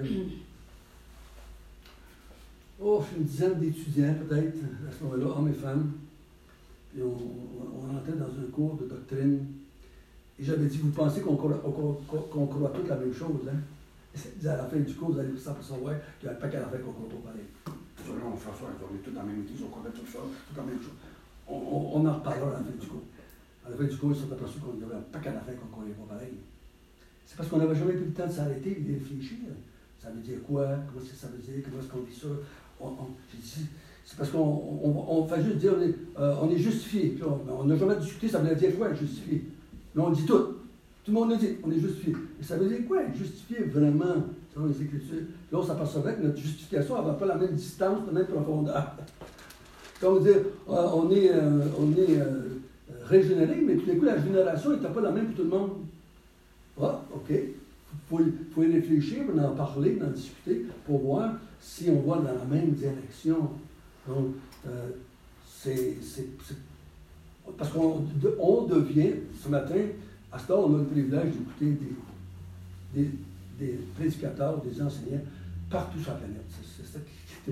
une dizaine d'étudiants peut-être, à ce moment-là, hommes et femmes. Puis on entrait dans un cours de doctrine. Et j'avais dit, vous pensez qu'on croit toutes la même chose, hein? Et à la fin du cours, vous allez savoir qu'il y a un paquet d'affaires qu'on ne croit pas pareil. Non, on fait ça, on est tous dans la même église, on croit tout ça, tout la même chose. On en reparlera à la fin du cours. À la fin du cours, ils sont aperçus qu'on y avait un paquet d'affaires qu'on ne croyait pas pareil. C'est parce qu'on n'avait jamais eu le temps de s'arrêter et de réfléchir. Ça veut dire quoi? Comment est-ce que ça veut dire? Comment est-ce qu'on vit ça? J'ai dit, c'est parce qu'on fait juste dire on est justifié. On n'a jamais discuté, ça veut dire quoi, être justifié? Mais on dit tout. Tout le monde le dit, on est justifié. Mais ça veut dire quoi, être justifié vraiment, selon les Écritures? Là, on s'apercevait que notre justification n'avait pas la même distance, la même profondeur. Comme dire, on est régénéré, mais tout d'un coup, la génération n'était pas la même pour tout le monde. Ah, OK. Il faut y réfléchir, en parler, en discuter, pour voir si on va dans la même direction. Donc, parce qu'on devient, ce matin, à ce temps, on a le privilège d'écouter des prédicateurs, des enseignants partout sur la planète. C'est ça que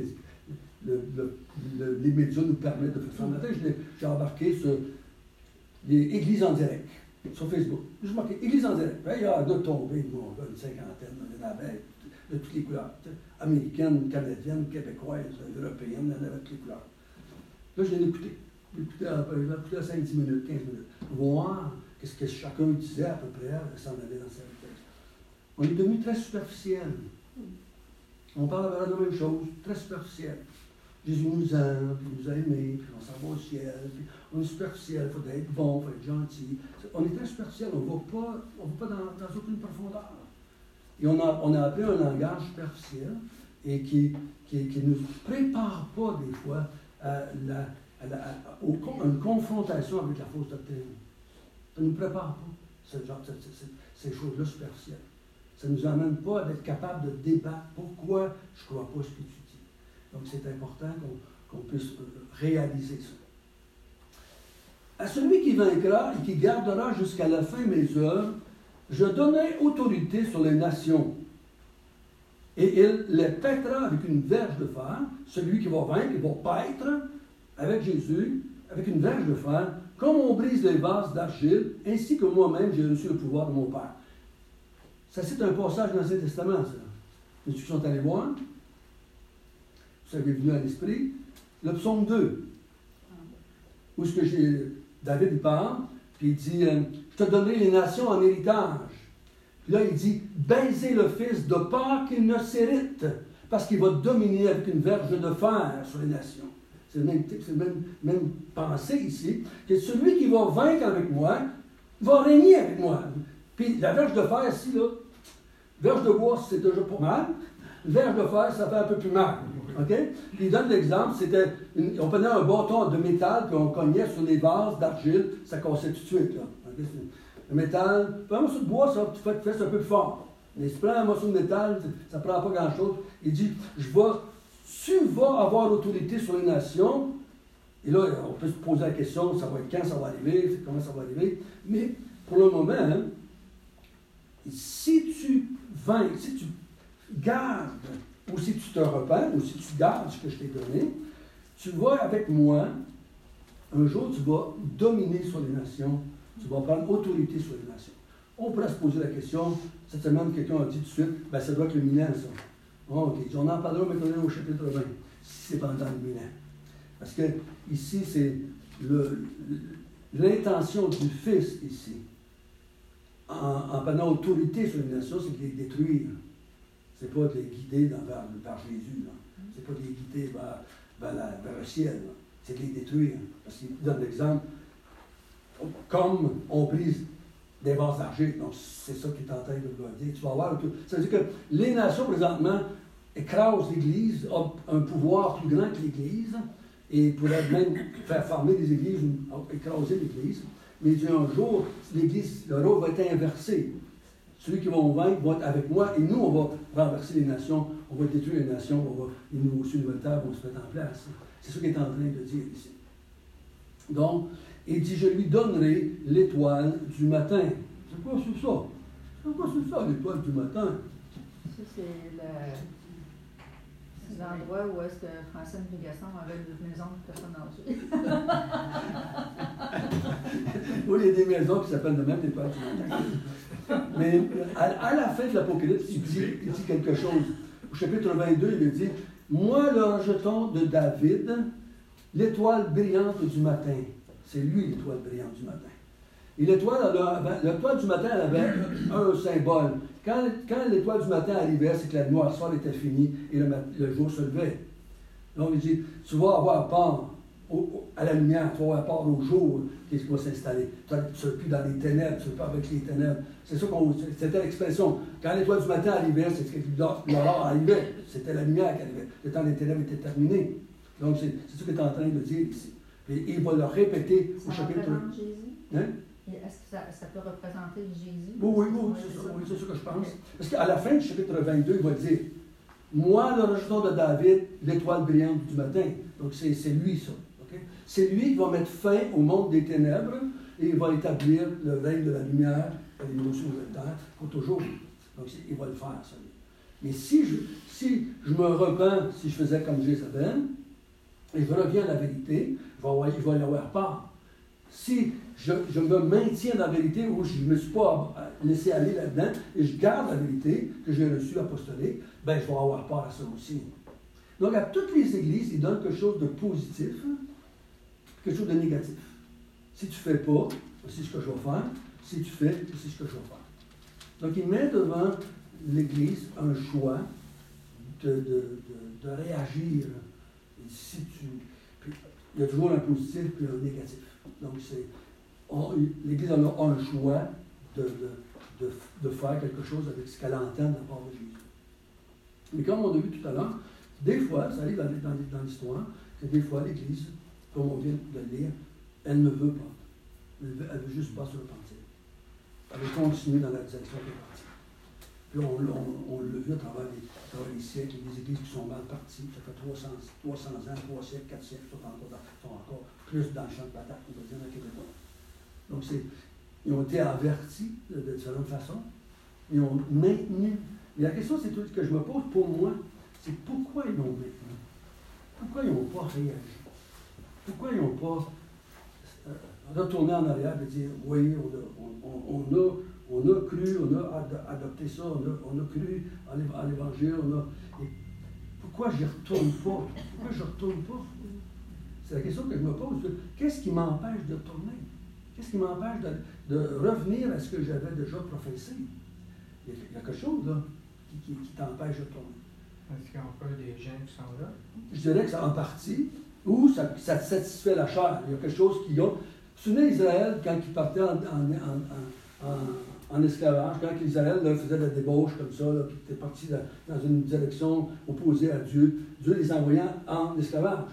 les médias nous permettent de faire. Ce matin, j'ai embarqué sur les églises en direct, sur Facebook. J'ai marqué église en direct. Il y a de tombées, une cinquantaine, de toutes les couleurs. Américaines, canadiennes, québécoises, européennes, il y en avait de toutes les couleurs. Là, je l'ai écouté. J'ai écouté à 5-10 minutes, 15 minutes. Voir qu'est-ce que chacun disait à peu près, sans aller dans sa vitesse. On est devenu très superficiel. On parle de la même chose, très superficiel. Jésus nous aime, puis il nous a aimés, puis on s'en va au ciel, puis on est superficiel, il faut être bon, il faut être gentil. On est très superficiel, on ne va pas dans aucune profondeur. Et on a appris un langage superficiel et qui ne nous prépare pas des fois à une confrontation avec la fausse doctrine. Ça ne nous prépare pas, ces choses-là superficielles. Ça ne nous amène pas à être capable de débattre pourquoi je ne crois pas ce que tu dis. Donc c'est important qu'on puisse réaliser ça. À celui qui vaincra et qui gardera jusqu'à la fin mes œuvres, je donnerai autorité sur les nations. Et il les paîtra avec une verge de fer. Celui qui va vaincre, il va paître avec Jésus, avec une verge de fer, comme on brise les vases d'argile, ainsi que moi-même j'ai reçu le pouvoir de mon Père. Ça, c'est un passage dans l'Ancien Testament, ça. Ceux qui sont allés voir, vous avez venu à l'esprit, le psaume 2, où ce que David parle, puis il dit, je te donnerai les nations en héritage. Puis là, il dit, baisez le Fils de peur qu'il ne s'hérite, parce qu'il va dominer avec une verge de fer sur les nations. C'est le même pensée ici, que celui qui va vaincre avec moi, va régner avec moi. Puis la verge de fer ici, là, verge de bois, c'est déjà pas mal. Verge de fer, ça fait un peu plus mal. OK? Puis il donne l'exemple, on prenait un bâton de métal, puis on cognait sur les vases d'argile, ça cassait tout de suite. Là. Okay? Le métal, puis un morceau de bois, ça, tu fais un peu plus fort. Mais si tu prends un morceau de métal, ça ne prend pas grand-chose. Il dit, tu vas avoir l'autorité sur les nations. Et là, on peut se poser la question, ça va être quand ça va arriver, comment ça va arriver. Mais pour le moment, hein, si tu gardes, ou si tu te repens, ou si tu gardes ce que je t'ai donné, tu vas avec moi, un jour tu vas dominer sur les nations, tu vas prendre autorité sur les nations. On pourrait se poser la question, cette semaine, quelqu'un a dit tout de suite, ben ça doit être le millénaire, ça. OK, on en parlera maintenant au chapitre 20, si c'est pendant le millénaire. Parce que ici, c'est l'intention du Fils ici, en prenant autorité sur les nations, c'est de les détruire. C'est pas de les guider vers Jésus. C'est pas de les guider vers le ciel. C'est de les détruire. Parce qu'il donne l'exemple, comme on brise des vases d'argile. Donc, c'est ça qu'il est en train de vouloir dire. Tu vas voir, ça veut dire que les nations, présentement, écrasent l'Église, ont un pouvoir plus grand que l'Église, et pourraient même faire former des églises ou écraser l'Église. Mais un jour, l'Église, le rôle va être inversé. Celui qui va vaincre va être avec moi, et nous, on va renverser les nations, on va détruire les nations, les nouveaux cieux, les nouvelles terres vont se mettre en place. C'est ce qu'il est en train de dire ici. Donc, il dit, je lui donnerai l'étoile du matin. C'est quoi c'est ça? C'est quoi c'est ça, l'étoile du matin? Ça, c'est l'endroit où est-ce que Francine Pigasson avait une maison de personnes âgées. Oui, il y a des maisons qui s'appellent de même l'étoile du matin. Mais à la fin de l'Apocalypse, il dit quelque chose. Au chapitre 22, il dit, moi, le rejeton de David, l'étoile brillante du matin. C'est lui, l'étoile brillante du matin. Et l'étoile du matin, elle avait un symbole. Quand l'étoile du matin arrivait, c'est que la noirceur était finie et le jour se levait. Donc, il dit, tu vas avoir part à la lumière, tu vas avoir part au jour qui va s'installer. Tu ne seras plus dans les ténèbres, tu ne seras pas avec les ténèbres. C'était l'expression. Quand l'étoile du matin arrivait, c'était que l'aurore arrivait. C'était la lumière qui arrivait. Le temps des ténèbres était terminé. Donc, c'est ce qu'il est en train de dire ici. Et il va le répéter au chapitre. Ça représente Jésus? Hein? Est-ce que ça peut représenter Jésus? Oui, c'est ça que je pense. Parce qu'à la fin du chapitre 22, il va dire, moi, le rejeton de David, l'étoile brillante du matin. Donc, c'est lui, ça. Okay? C'est lui qui va mettre fin au monde des ténèbres et il va établir le règne de la lumière et les notions de la terre pour toujours. Donc, il va le faire, ça. Mais si je me repens, si je faisais comme Jézabel, et je reviens à la vérité, il va y avoir part. Si je me maintiens dans la vérité où je ne me suis pas laissé aller là-dedans et je garde la vérité que j'ai reçue apostolique, ben je vais avoir part à ça aussi. Donc, à toutes les églises, ils donnent quelque chose de positif, quelque chose de négatif. Si tu ne fais pas, c'est ce que je vais faire. Si tu fais, c'est ce que je vais faire. Donc, il met devant l'Église un choix de réagir. Si il y a toujours un positif et un négatif. Donc, l'Église a un choix de faire quelque chose avec ce qu'elle entend de la part de Jésus. Mais comme on a vu tout à l'heure, des fois, ça arrive dans l'histoire, que des fois l'Église, comme on vient de le lire, elle ne veut pas. Elle veut juste pas se repentir. Elle veut continuer dans la direction qu'elle est partie. Puis on l'a vu à travers les siècles, les églises qui sont mal parties, ça fait 300 ans, 3 siècles, 4 siècles, sont encore plus dans le champ de bataille, on va dire, dans le Québec. Donc, ils ont été avertis de différentes façons. Ils ont maintenu. Mais la question, c'est tout que je me pose pour moi, c'est pourquoi ils l'ont maintenu? Pourquoi ils n'ont pas réagi? Pourquoi ils n'ont pas retourné en arrière et dire, oui, on a cru, on a adopté ça, on a cru à l'Évangile, et pourquoi je ne retourne pas? Pourquoi je ne retourne pas? C'est la question que je me pose. Qu'est-ce qui m'empêche de retourner? Qu'est-ce qui m'empêche de revenir à ce que j'avais déjà professé? Il y a quelque chose là qui t'empêche de retourner. Est-ce qu'il y a encore des gens qui sont là? Je dirais que c'est en partie, ou ça satisfait la chair. Il y a quelque chose qui a. Vous vous souvenez d'Israël, quand il partait en esclavage, quand Israël là, faisait de la débauche comme ça, là, puis était parti dans une direction opposée à Dieu, Dieu les envoyait en esclavage.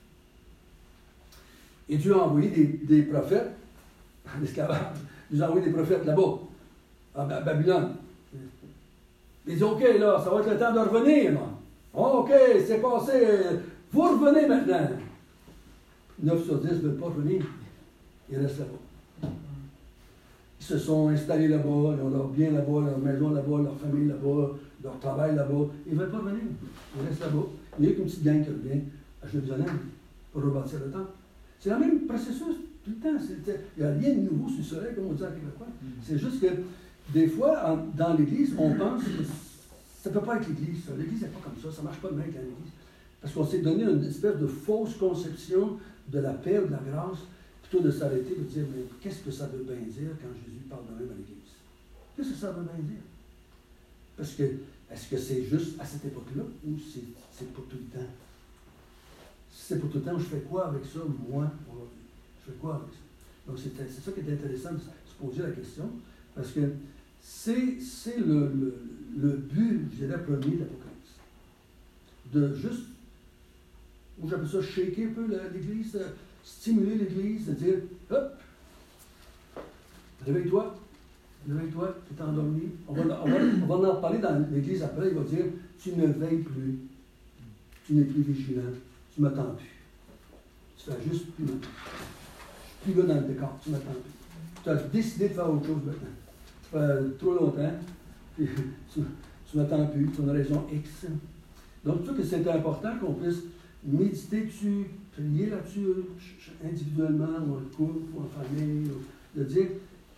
Et Dieu a envoyé des prophètes en esclavage. Dieu a envoyé des prophètes là-bas, à Babylone. Il dit, OK, là, ça va être le temps de revenir. Là. OK, c'est passé. Vous revenez maintenant. 9 sur 10 ne veulent pas revenir. Ils restent là-bas. Ils se sont installés là-bas, ils ont leur bien là-bas, leur maison là-bas, leur famille là-bas, leur travail là-bas. Ils ne veulent pas revenir. Ils restent là-bas. Il y a qu'une petite gang qui revient à Jérusalem pour rebâtir le temple. C'est le même processus tout le temps. Il n'y a rien de nouveau sur le soleil, comme on dit en québécois. C'est juste que des fois, dans l'Église, on pense que ça ne peut pas être l'Église. L'Église n'est pas comme ça. Ça ne marche pas de même avec l'Église. Parce qu'on s'est donné une espèce de fausse conception de la paix ou de la grâce, plutôt de s'arrêter et de dire, mais qu'est-ce que ça veut bien dire quand Jésus parle de même à l'Église? Qu'est-ce que ça veut bien dire? Parce que, est-ce que c'est juste à cette époque-là ou c'est pour tout le temps? Si c'est pour tout le temps, je fais quoi avec ça, moi, aujourd'hui? Je fais quoi avec ça? Donc, c'est ça qui est intéressant de se poser la question, parce que c'est le but, je dirais, premier de l'Apocalypse. De juste, ou j'appelle ça shaker un peu l'Église, stimuler l'Église, de dire, hop, réveille-toi, tu es endormi. On va en parler dans l'Église après, il va dire, tu ne veilles plus, tu n'es plus vigilant, tu ne m'attends plus. Tu fais juste plus maintenant. Je suis plus là dans le décor, tu ne m'attends plus. Tu as décidé de faire autre chose maintenant. Ça fait trop longtemps, puis tu ne m'attends plus, pour une raison X. Donc, tout que c'est important qu'on puisse méditer dessus, prier là-dessus, individuellement, ou en couple, ou en famille, ou de dire,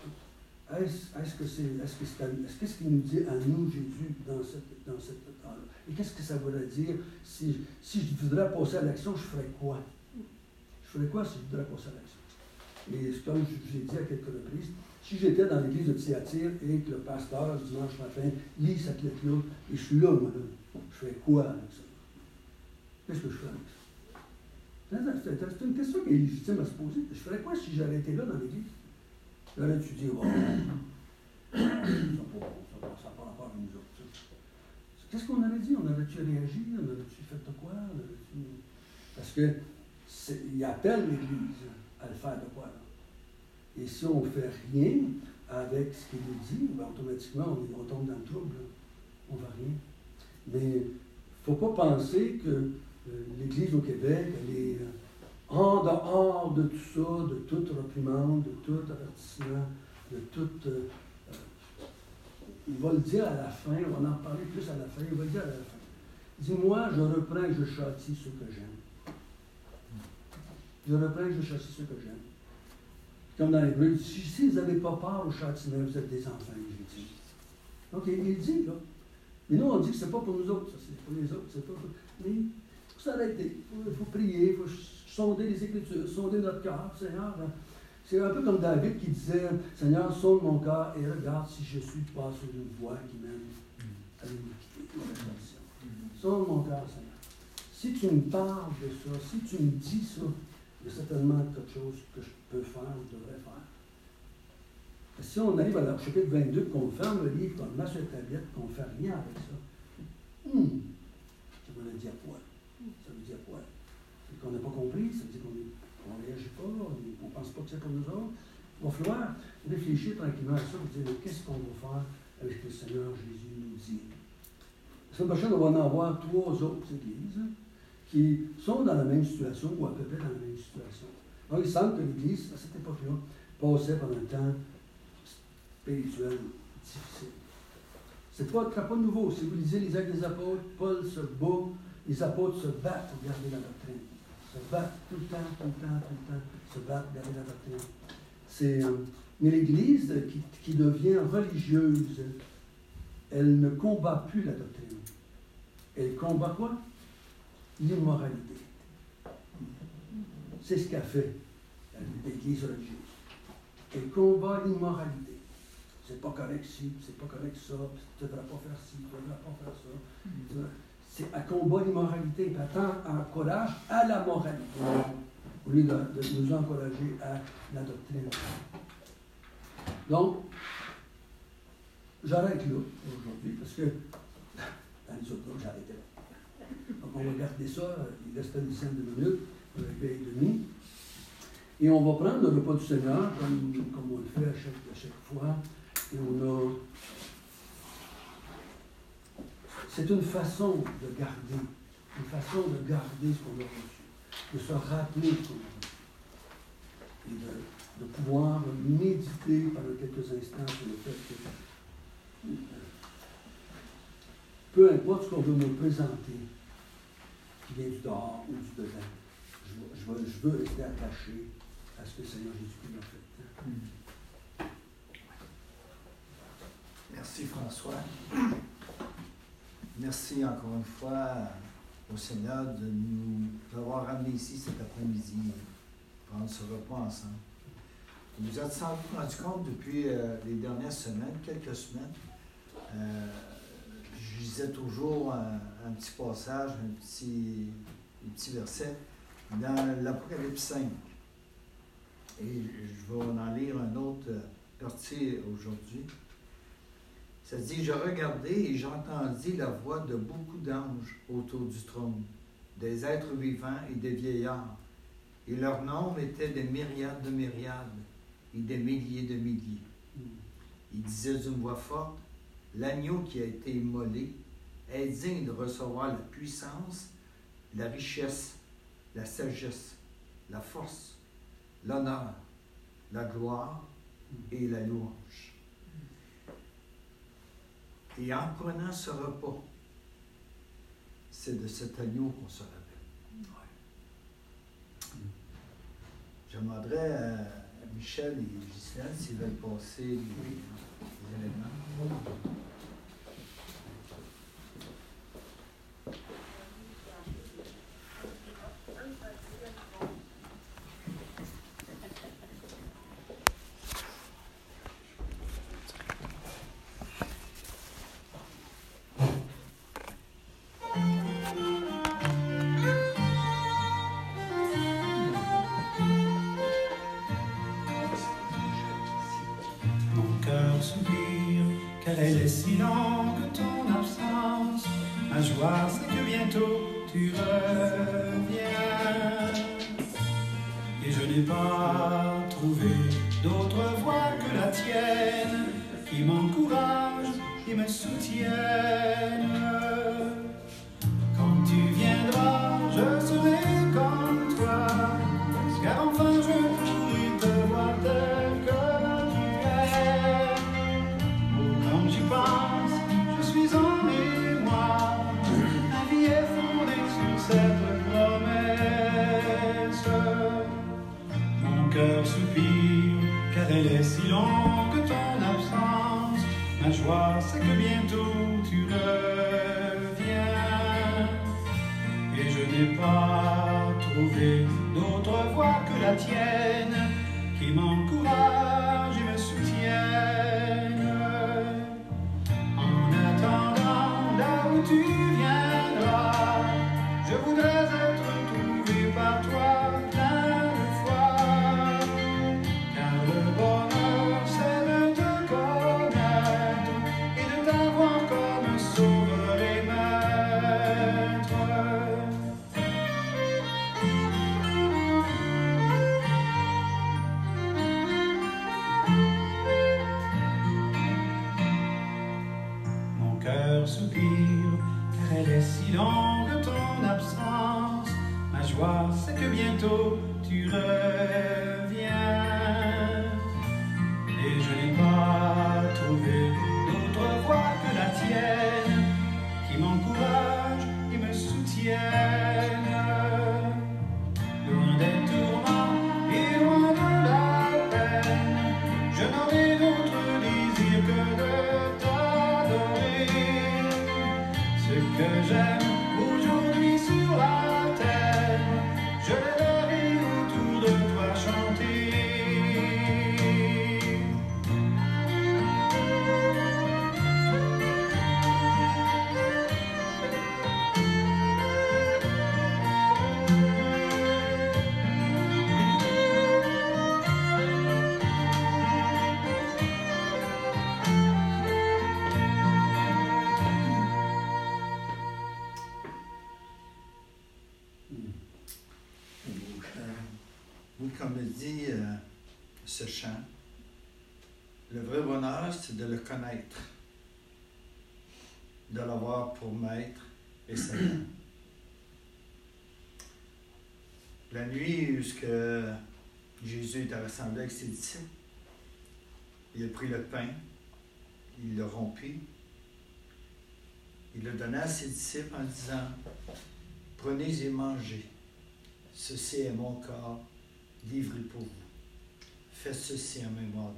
qu'est-ce qu'il nous dit à nous, Jésus, dans cette temps-là? Et qu'est-ce que ça voudrait dire si je voudrais passer à l'action, je ferais quoi? Je ferais quoi si je voudrais passer à l'action? Et comme je vous ai dit à quelques reprises, si j'étais dans l'église de Thyatire et que le pasteur, dimanche matin, lit cette lettre-là, et je suis là, moi, là, je fais quoi avec ça? Qu'est-ce que je fais avec ça? C'est une question qui est légitime à se poser. Je ferais quoi si j'avais été là dans l'église? Là, tu dis, oh, ça n'a pas rapport à nous autres. Qu'est-ce qu'on aurait dit? On aurait-tu réagi? On aurait-tu fait de quoi? Parce qu'il appelle l'Église à le faire de quoi? Là? Et si on ne fait rien avec ce qu'il nous dit, ben, automatiquement, on tombe dans le trouble. Là. On ne va rien. Mais il ne faut pas penser que l'Église au Québec, elle est en dehors de tout ça, de toute reprimande, de tout avertissement, de toute... il va le dire à la fin, on va en parler plus à la fin, il va le dire à la fin. Il dit, moi, je reprends et je châtie ceux que j'aime. Je reprends et je châtie ceux que j'aime. Comme dans l'Hébreu, si vous n'avez pas peur au châtiment, vous êtes des enfants légitimes. Donc, il le dit, là. Mais nous, on dit que ce n'est pas pour nous autres, ça, c'est pour les autres, c'est pas pour... Mais il faut s'arrêter, il faut prier, il faut sonder les Écritures, sonder notre cœur, Seigneur. C'est un peu comme David qui disait, Seigneur, sonde mon cœur et regarde si je suis pas sur une voie qui mène à l'iniquité. Sonde mon cœur, Seigneur. Si tu me parles de ça, si tu me dis ça, il y a certainement quelque chose que je peux faire ou devrais faire. Et si on arrive à la chapitre 22, qu'on ferme le livre, qu'on le met sur la tablette, qu'on ne fait rien avec ça, ça veut dire quoi? Ça veut dire quoi? C'est qu'on n'a pas compris, ça veut dire qu'on ne réagit pas, on ne pense pas que c'est pour nous autres. Il va falloir réfléchir tranquillement à ça et dire, qu'est-ce qu'on va faire avec ce que le Seigneur Jésus nous dit? La semaine prochaine, on va en avoir 3 autres églises qui sont dans la même situation ou à peu près dans la même situation. Donc, il semble que l'Église, à cette époque-là, passait par un temps spirituel difficile. C'est pas nouveau. Si vous lisez les Actes des Apôtres, Paul se bat, les apôtres se battent pour garder la doctrine. Se battent tout le temps, se battent pour garder la doctrine. Mais l'Église qui devient religieuse, elle ne combat plus la doctrine. Elle combat quoi? L'immoralité. C'est ce qu'a fait l'Église religieuse. Elle combat l'immoralité. C'est pas correct ci, c'est pas correct ça, tu ne devrais pas faire ci, tu ne devrais pas faire ça. C'est à combat l'immoralité, elle encourage à la moralité, au lieu de nous encourager à la doctrine. Donc, j'arrête là aujourd'hui parce que dans les autres blocs, j'arrêtais là. Donc on va garder ça, il reste une dizaine de minutes, un réveil et demi. Et on va prendre le repas du Seigneur comme on le fait à chaque fois. Et on a. C'est une façon de garder ce qu'on a reçu, de se rappeler ce qu'on a reçu. Et de pouvoir méditer pendant quelques instants sur le fait que peu importe ce qu'on veut me présenter, qui vient du dehors ou du dedans, je veux rester attaché à ce que le Seigneur Jésus-Christ m'a fait. Merci François. Merci encore une fois au Seigneur de nous avoir ramenés ici cet après-midi, prendre ce repas ensemble. Vous vous êtes sans doute rendu compte depuis les dernières semaines, quelques semaines, je lisais toujours un petit passage, un petit verset dans l'Apocalypse 5. Et je vais en lire un autre partie aujourd'hui. Ça dit, je regardai et j'entendis la voix de beaucoup d'anges autour du trône, des êtres vivants et des vieillards. Et leur nombre était des myriades de myriades et des milliers de milliers. Ils disaient d'une voix forte, l'agneau qui a été immolé est digne de recevoir la puissance, la richesse, la sagesse, la force, l'honneur, la gloire et la louange. Et en prenant ce repas, c'est de cet agneau qu'on se rappelle. Je demanderais à Michel et Ghislaine s'ils veulent passer les éléments. Elle est si longue ton absence, ma joie c'est que bientôt tu reviens. Et je n'ai pas trouvé d'autre voix que la tienne, qui m'encourage et me soutienne. Quand tu viendras, je serai comme toi, car enfin je pourrai te voir tel que tu es. Quand j'y pense, je suis en émoi, ma vie est fondée sur cette promesse. Mon cœur soupire, car elle est si longue ton absence, ma joie c'est que bientôt tu reviens. Et je n'ai pas trouvé d'autre voix que la tienne, qui m'encourage et me soutienne. En attendant, là où tu viendras, je voudrais être trouvé par toi plein de foi. Car le bonheur, c'est de te connaître et de t'avoir comme sauveur et maître. Mon cœur soupire, car elle est si longue ton absence, ma joie c'est que bientôt tu reviens. Et je n'ai pas trouvé d'autre voix que la tienne, qui m'encourage et me soutienne. Loin des tourments et loin de la peine, je n'aurai d'autre désir que de t'adorer. Ce que j'aime aujourd'hui sur la terre, je les verrai autour de toi chanter. Oui, comme le dit ce chant, le vrai bonheur, c'est de le connaître, de l'avoir pour maître et Seigneur. La nuit où Jésus est rassemblé avec ses disciples, il a pris le pain, il l'a rompu, il l'a donné à ses disciples en disant « Prenez et mangez, ceci est mon corps livré pour vous. Faites ceci en mémoire de moi. »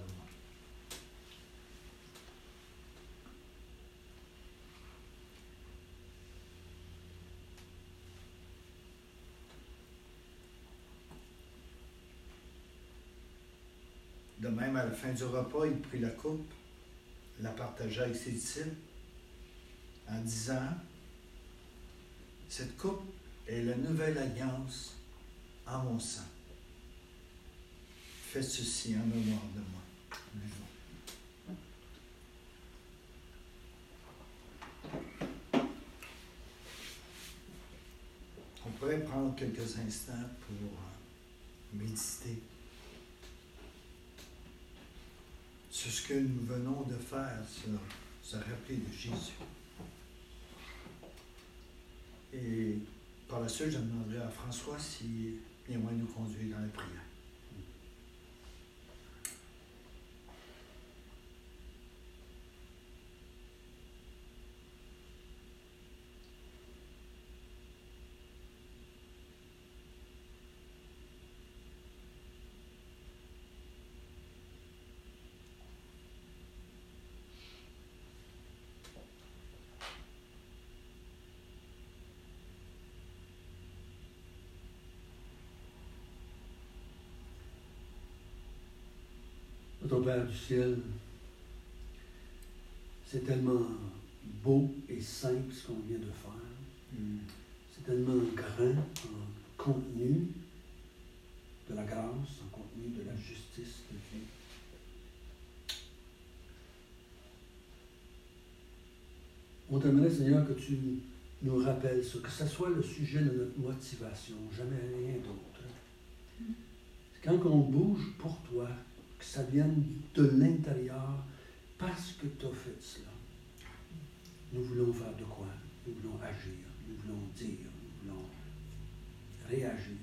De même, à la fin du repas, il prit la coupe, la partagea avec ses disciples en disant « Cette coupe est la nouvelle alliance en mon sang. Faites ceci en mémoire de moi. » Buvons. On pourrait prendre quelques instants pour méditer sur ce que nous venons de faire, se rappeler de Jésus. Et par la suite, je demanderai à François s'il vient nous conduire dans la prière. Notre Père du ciel, c'est tellement beau et simple ce qu'on vient de faire. C'est tellement grand en contenu de la grâce, en contenu de la justice de Dieu. On t'aimerait, Seigneur, que tu nous rappelles ça, que ce soit le sujet de notre motivation, jamais rien d'autre. Quand on bouge pour toi, que ça vienne de l'intérieur parce que tu as fait cela. Nous voulons faire de quoi? Nous voulons agir, nous voulons dire, nous voulons réagir.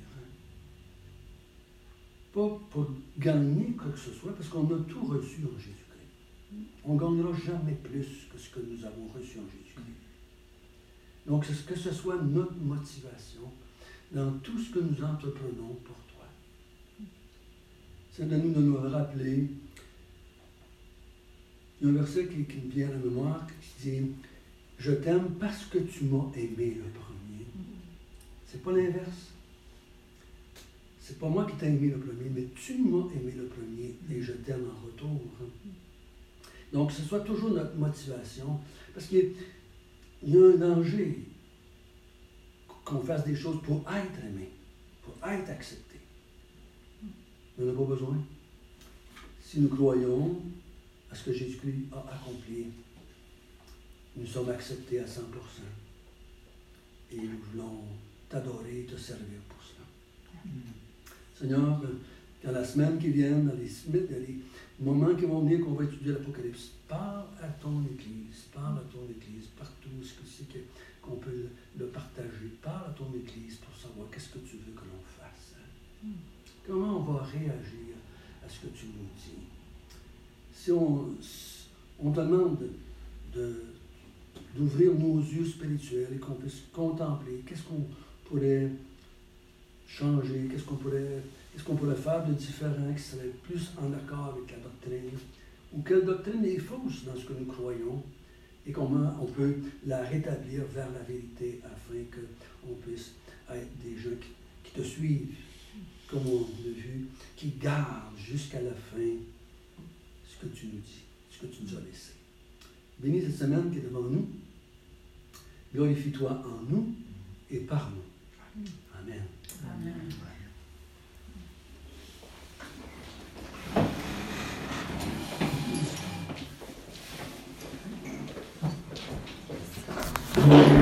Pas pour gagner quoi que ce soit, parce qu'on a tout reçu en Jésus-Christ. On ne gagnera jamais plus que ce que nous avons reçu en Jésus-Christ. Donc, que ce soit notre motivation dans tout ce que nous entreprenons pour toi. C'est de nous rappeler. Il y a un verset qui me vient à la mémoire qui dit « Je t'aime parce que tu m'as aimé le premier. » C'est pas l'inverse. C'est pas moi qui t'ai aimé le premier, mais tu m'as aimé le premier et je t'aime en retour. Donc, que ce soit toujours notre motivation, parce qu'il y a un danger qu'on fasse des choses pour être aimé, pour être accepté. On n'en a pas besoin. Si nous croyons à ce que Jésus-Christ a accompli, nous sommes acceptés à 100%. Et nous voulons t'adorer et te servir pour cela. Seigneur, dans la semaine qui vient, dans les moments qui vont venir, qu'on va étudier l'Apocalypse, parle à ton Église, partout où c'est qu'on peut le partager. Parle à ton Église pour savoir qu'est-ce que tu veux que l'on fasse. Comment on va réagir à ce que tu nous dis? Si on te demande d'ouvrir nos yeux spirituels et qu'on puisse contempler, qu'est-ce qu'on pourrait changer, qu'est-ce qu'on pourrait faire de différent qui serait plus en accord avec la doctrine, ou quelle doctrine est fausse dans ce que nous croyons, et comment on peut la rétablir vers la vérité afin qu'on puisse être des gens qui te suivent, comme on l'a vu, qui gardent jusqu'à la fin ce que tu nous dis, ce que tu nous as laissé. Bénis cette semaine qui est devant nous. Glorifie-toi en nous et par nous. Amen. Amen.